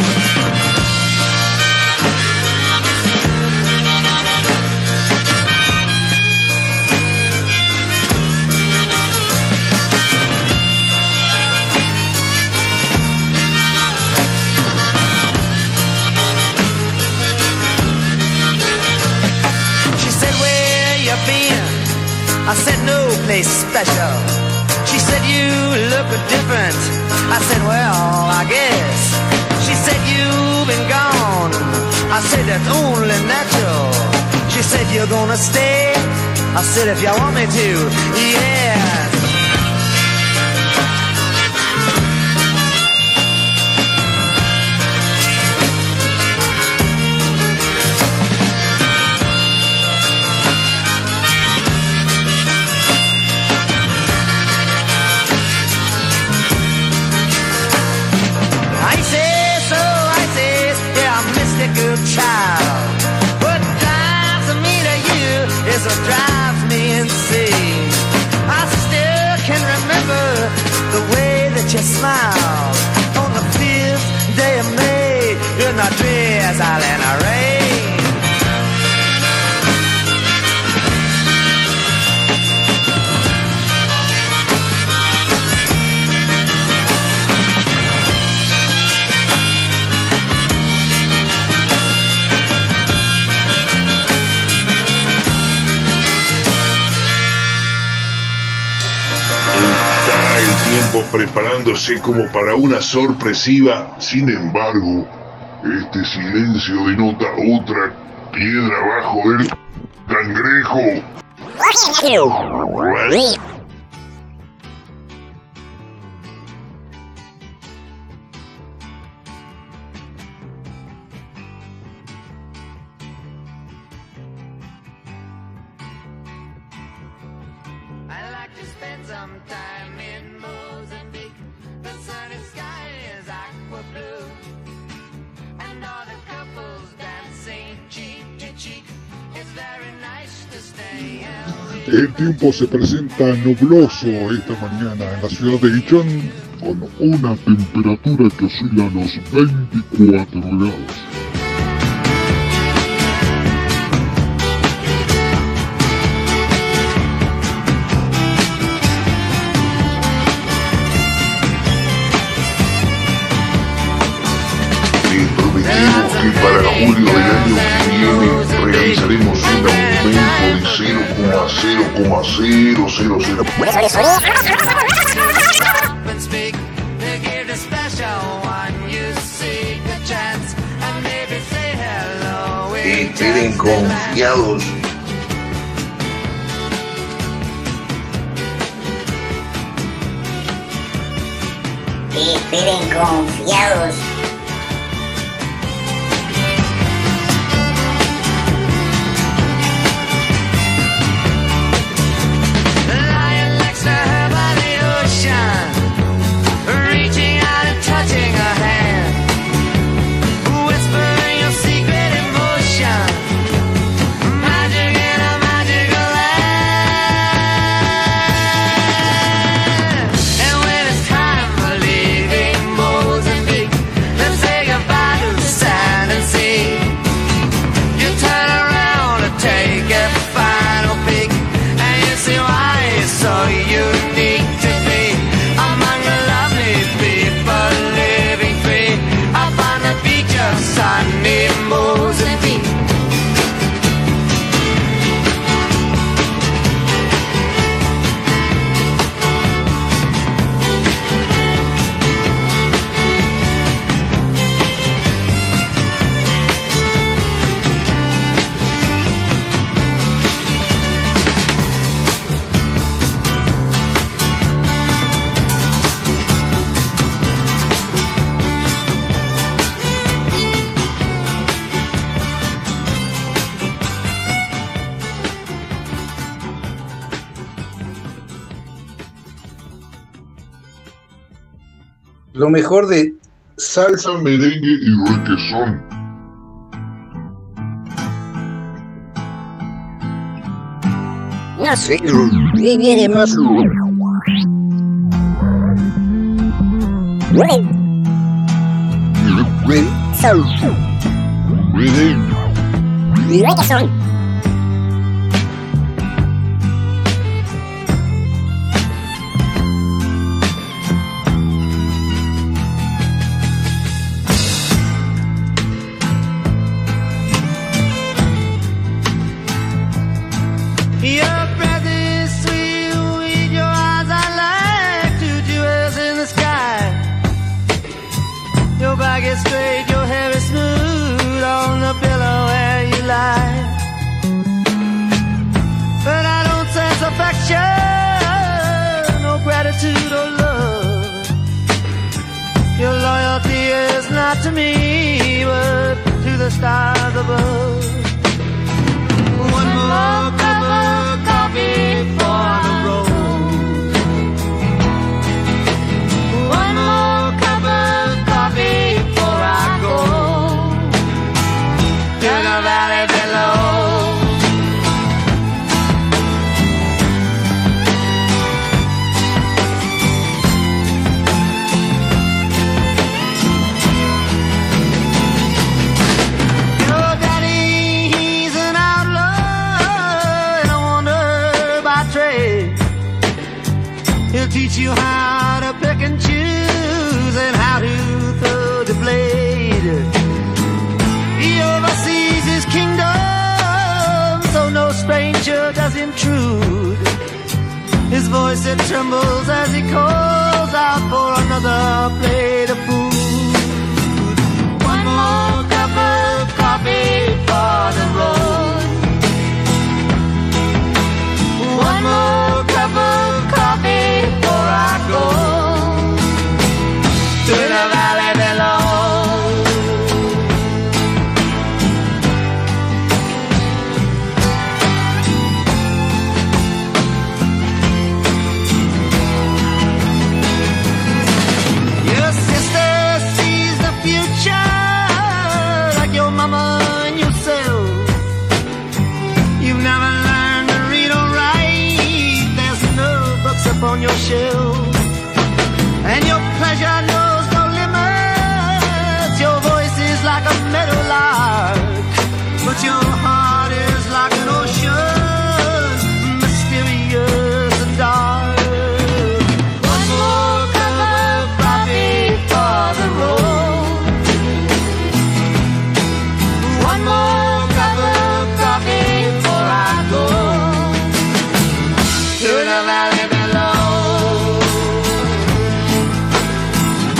I said no place special. She said you look different. I said well I guess. She said you've been gone. I said that's only natural. She said you're gonna stay. I said if you want me to, yes. Child, what drives me to you is what drives me insane. I still can remember the way that you smiled on the 5th day of May in the drizzle and the rain. Preparándose como para una sorpresiva. Sin embargo, este silencio denota otra piedra bajo el cangrejo. El tiempo se presenta nubloso esta mañana en la ciudad de Guichón, con una temperatura que oscila a los 24 grados. Les prometemos que para julio del año que viene realizaremos un aumento de 0,0,000. Esperen esperen confiados. Esperen confiados. Lying next to her by the ocean, reaching out and touching her hand, whispering your secret emotion, magic in a magical land. And when it's time for leaving Mozambique, let's say goodbye to sand and sea. You turn around to take a final peek, and you see why it's so unique to be among the lovely people living free upon the beach of sunny Mozambique. Lo mejor de salsa, merengue y requesón. No sé, viviremos. Reggaeton. Your breath is sweet, with your eyes are like two jewels in the sky. Your back is straight, your hair is smooth on the pillow where you lie. But I don't sense affection, no gratitude or love. Your loyalty is not to me, but to the stars above. One more cup of coffee for the road. One more cup of coffee before I go to the valley below. Your daddy, he's an outlaw and a wanderer by trade. He'll teach you how to pick and choose and how to throw the blade. He oversees his kingdom, so no stranger does intrude. His voice, it trembles as he calls out for another plate of food. One more cup of coffee for the road. One more cup of coffee before I go to the valley below. Your sister sees the future like your mama and yourself. You've never learned to read or write. There's no books upon your shelf, and your pleasure knows no limits. Your voice is like a meadowlark, but your heart is like an ocean, mysterious and dark. One more cup of coffee for the road. One more cup of coffee before I go to the valley below.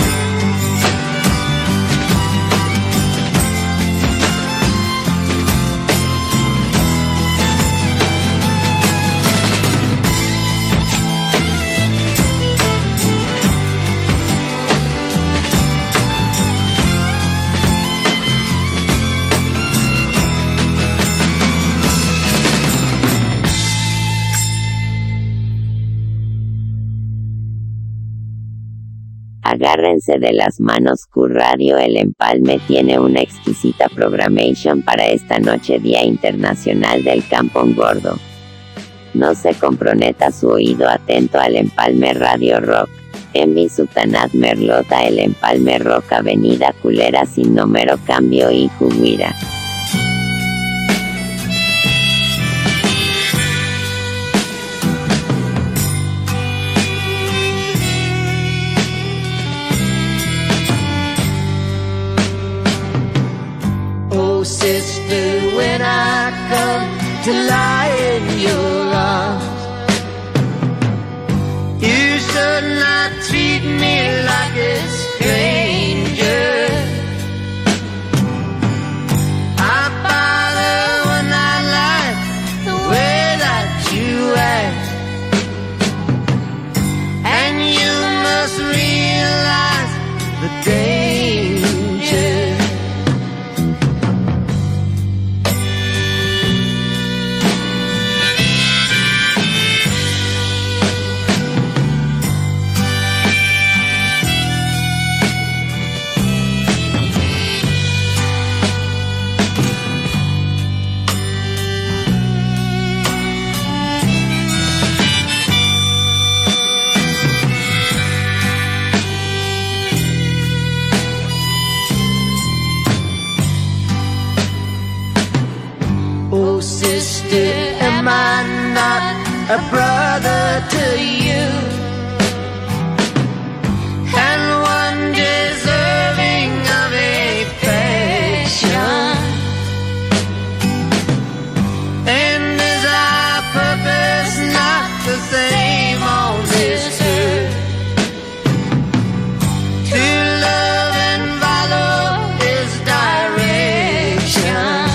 Agárrense de las manos, Q-Radio El Empalme tiene una exquisita programation para esta noche, Día Internacional del Campón Gordo. No se comprometa su oído atento al Empalme Radio Rock. En mi Sultanat Merlota, El Empalme Rock, Avenida Culera sin número, Cambio y Juguira. Oh sister, when I come to lie in your arms, you should not treat me like a stranger. I bother when I like the way that you act, and you must realize the danger. Oh sister, am I not a brother to you, and one deserving of affection? And is our purpose not the same, oh sister? To love and follow His direction.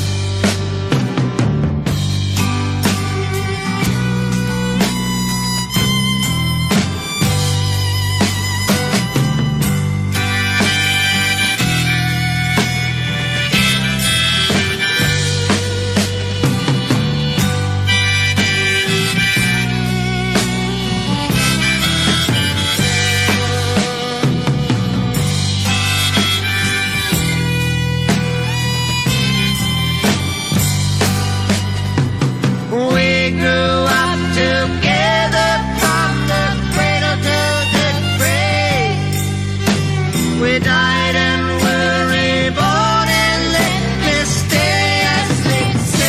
We grew up together from the cradle to the grave. We died and were reborn and let me stay, as they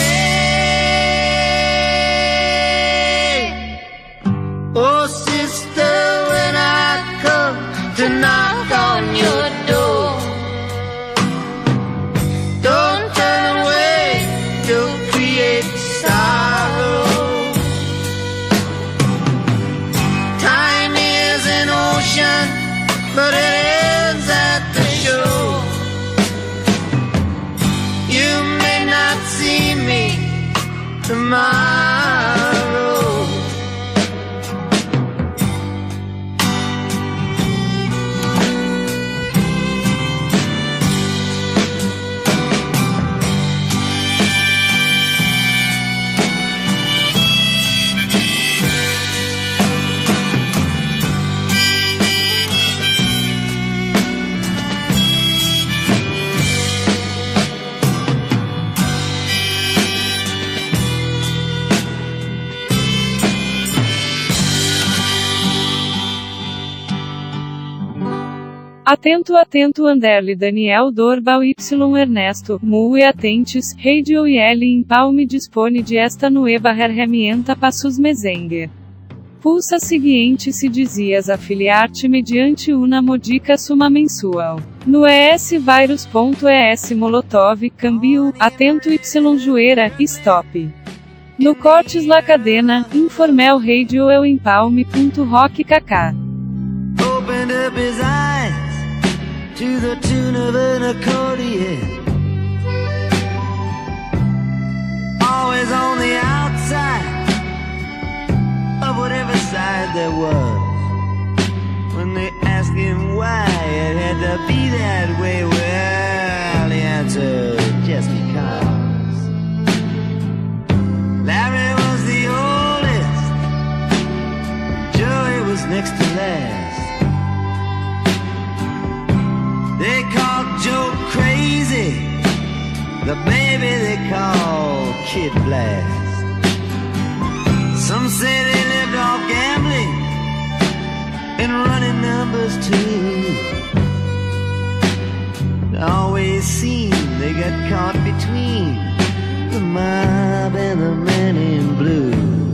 say. Oh sister, when I come to knock on your door, don't turn away, don't create sorrow. Time is an ocean, but it ends at the shore. You may not see me tomorrow. Atento, atento, Anderle, Daniel, Dorbal, Y, Ernesto, Mue, atentes, Radio e L Empalme dispone de esta nueva herramienta para sus mesenger. Pulsa seguinte se dizias afiliar-te mediante uma modica suma mensual. No esvirus.es Molotov, Cambio, atento, Y, Joeira, stop. No cortes la cadena, informel radio eu empalme.rock kk. Opened up his eyes to the tune of an accordion. Always on the outside of whatever side there was. When they asked him why it had to be that way, well, he answered, just because. Larry was the oldest, Joey was next to last. the baby they call Kid Blast. Some say they lived off gambling and running numbers too. It always seemed they got caught between the mob and the man in blue.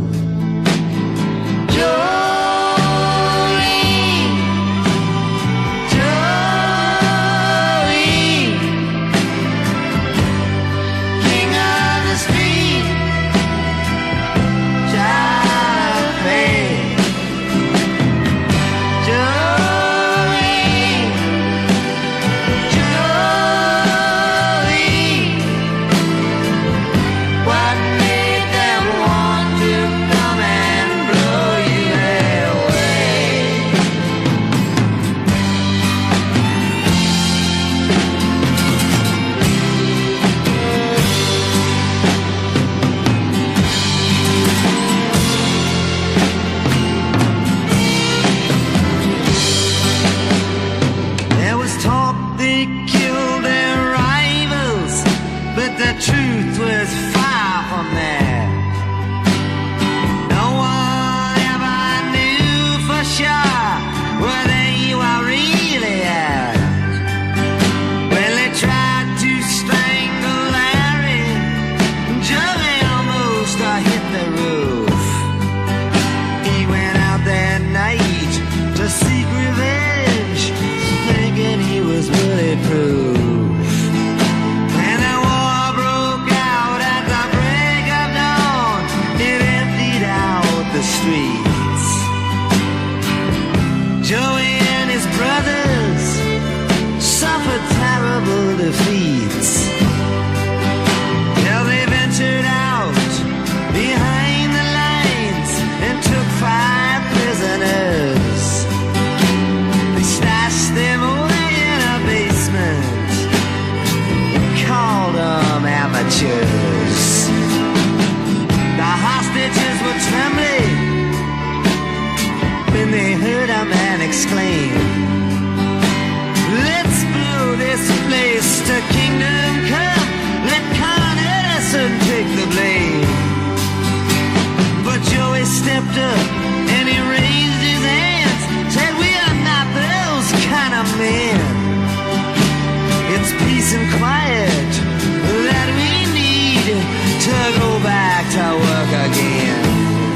Exclaim, let's blow this place to kingdom come. Let Con Edison take the blame. But Joey stepped up and he raised his hands, said we are not those kind of men. It's peace and quiet that we need to go back to work again.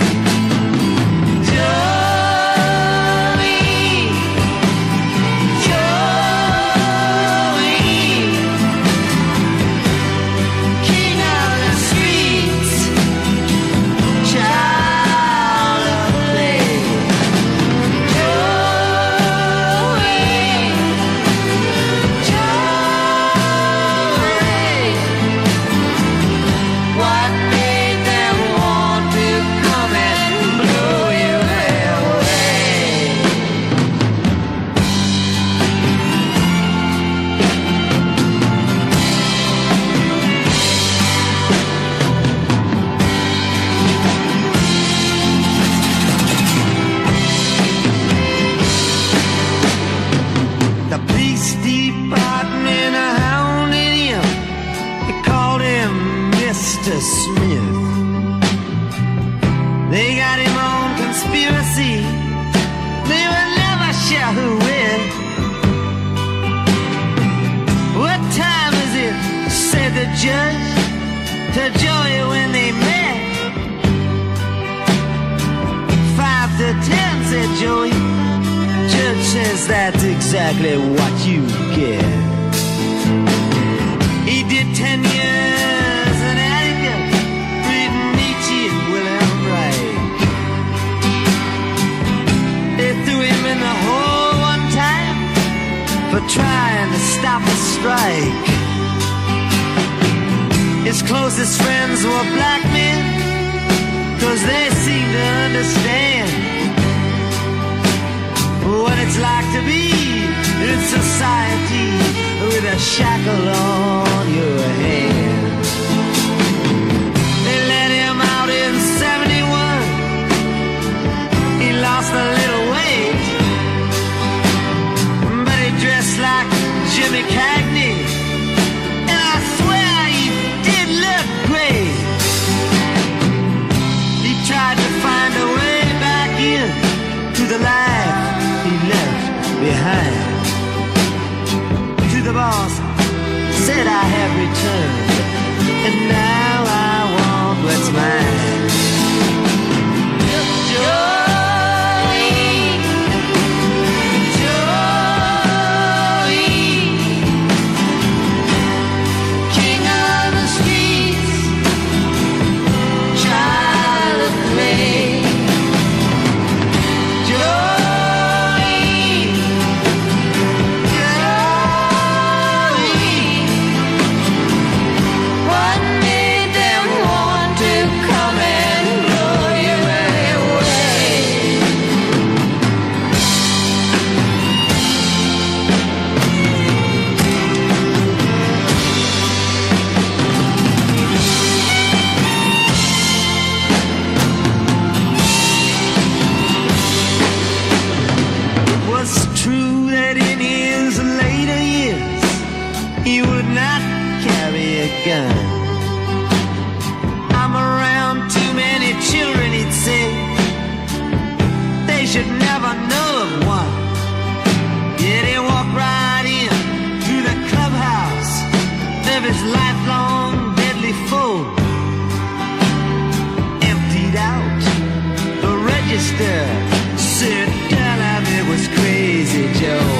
To Joey when they met 5 to 10, said Joey. Judge says that's exactly what you get. He did 10 years in Attica, reading Nietzsche and William Reich. They threw him in the hole one time for trying to stop a strike. His closest friends were black men, 'cause they seemed to understand what it's like to be in society with a shackle on your hand. They let him out in 71. He lost a little weight, but he dressed like Jimmy Cagney, and I swear he true that in his later years he would not carry a gun. I'm around too many children, he'd say. They should never know of one. Yet he walked right in through the clubhouse of his lifelong deadly foe. Emptied out the register, said, "Tell him it was Crazy Joe."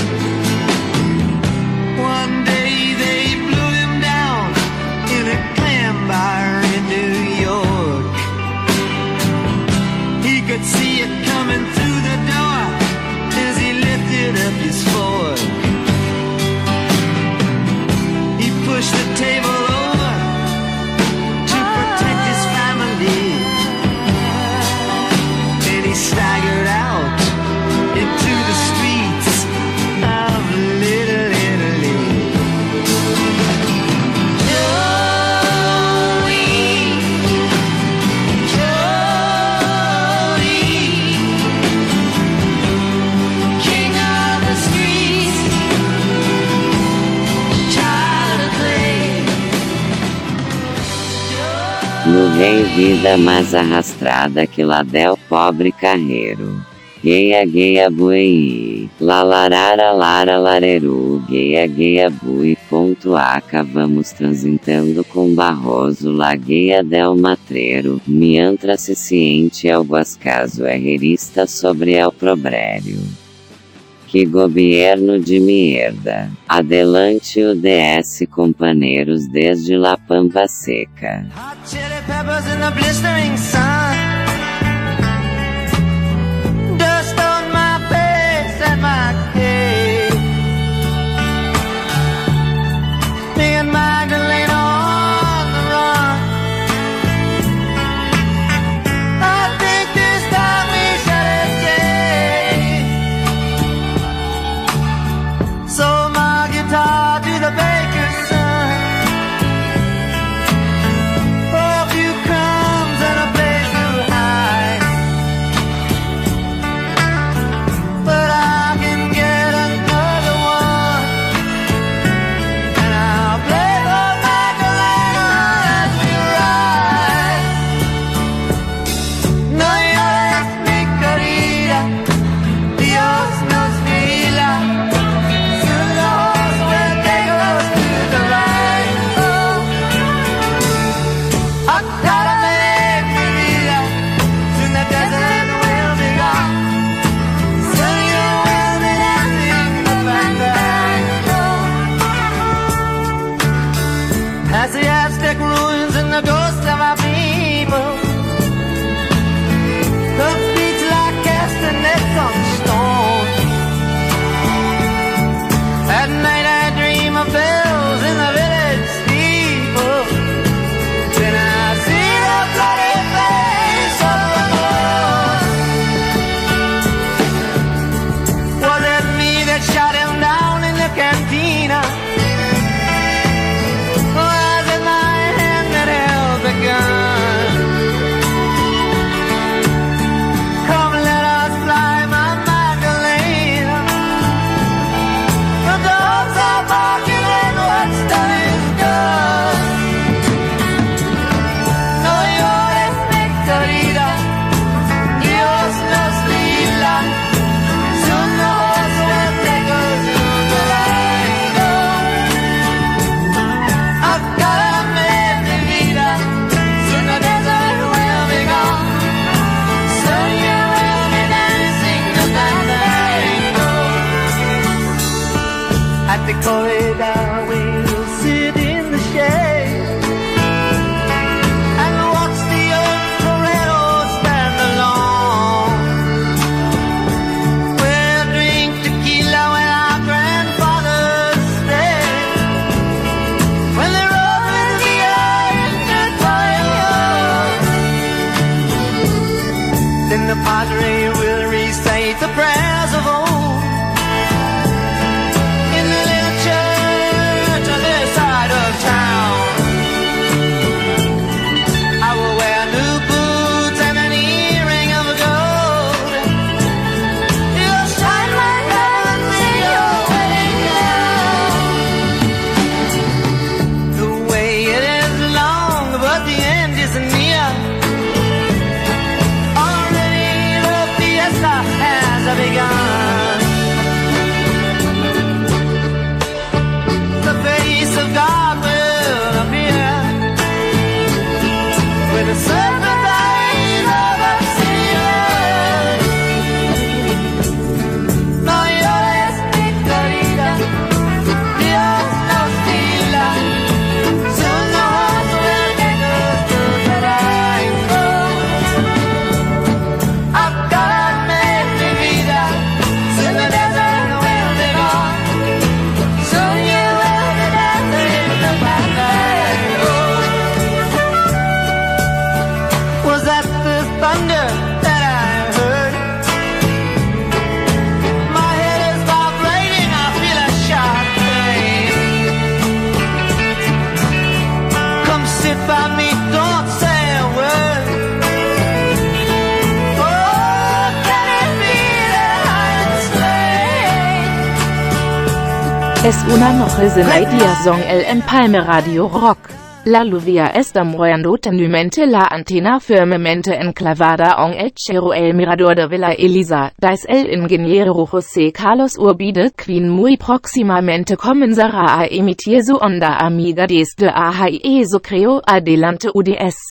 One day they blew him down in a clam bar in New York. He could see it coming through the door as he lifted up his fork. He pushed the table over to protect his family, and he staggered out into the streets of Little Italy. King of the streets, child of clay. No rei vida mais arrastrada que lá del pobre carreiro. Geia geia buei, lalarara lara lareru, geia bui. Aca vamos transitando com Barroso la geia del matreiro, miantra se ciente el guascaso herrerista sobre el probrério. Que governo de mierda. Adelante o DS companheiros desde La Pampa Seca. Chili peppers in the blistering sun, dust on my face and my cake. Me and Magdalena on the run. I think this time we should escape. Sold my guitar to the baker's son. A few crumbs and a place to hide. But I can get another one, and I'll play for Magdalena as we ride. No llores, mi querida, Dios nos mira. Soon the horse will take us to the right. Acárame, mi vida, soon the desert will be gone. Soon you will be dancing the fandango. Past the Aztec ruins and the ghosts of our people, those beats like castanets on stone. At night I dream of bells in the village steeple. Then I see the bloody face of the ghost. Was it me that shot him down in the cantina? Was it my hand that held the gun? Come, let us fly, my Magdalena. The dogs are barking and what's done is done. No llores, mi querida, Dios nos mira. Soon the horse will take us to the right. Acárame, mi vida, soon the desert will be gone. Soon you will be dancing the fandango. At the corridor we'll sit in the shade and watch the old torero stand alone. We'll drink tequila where our grandfathers stayed, when they rode with the Indian pioneers. Then the padre will recite the prayers of old in the little church Es una noche en la dia son el empalme Radio Rock. La lluvia está moviendo tenumente la antena firmemente enclavada en el cielo el mirador de Villa Elisa, dice el ingeniero José Carlos Urbide, quien muy próximamente comenzará a emitir su onda amiga desde AHE, so creo, adelante UDS.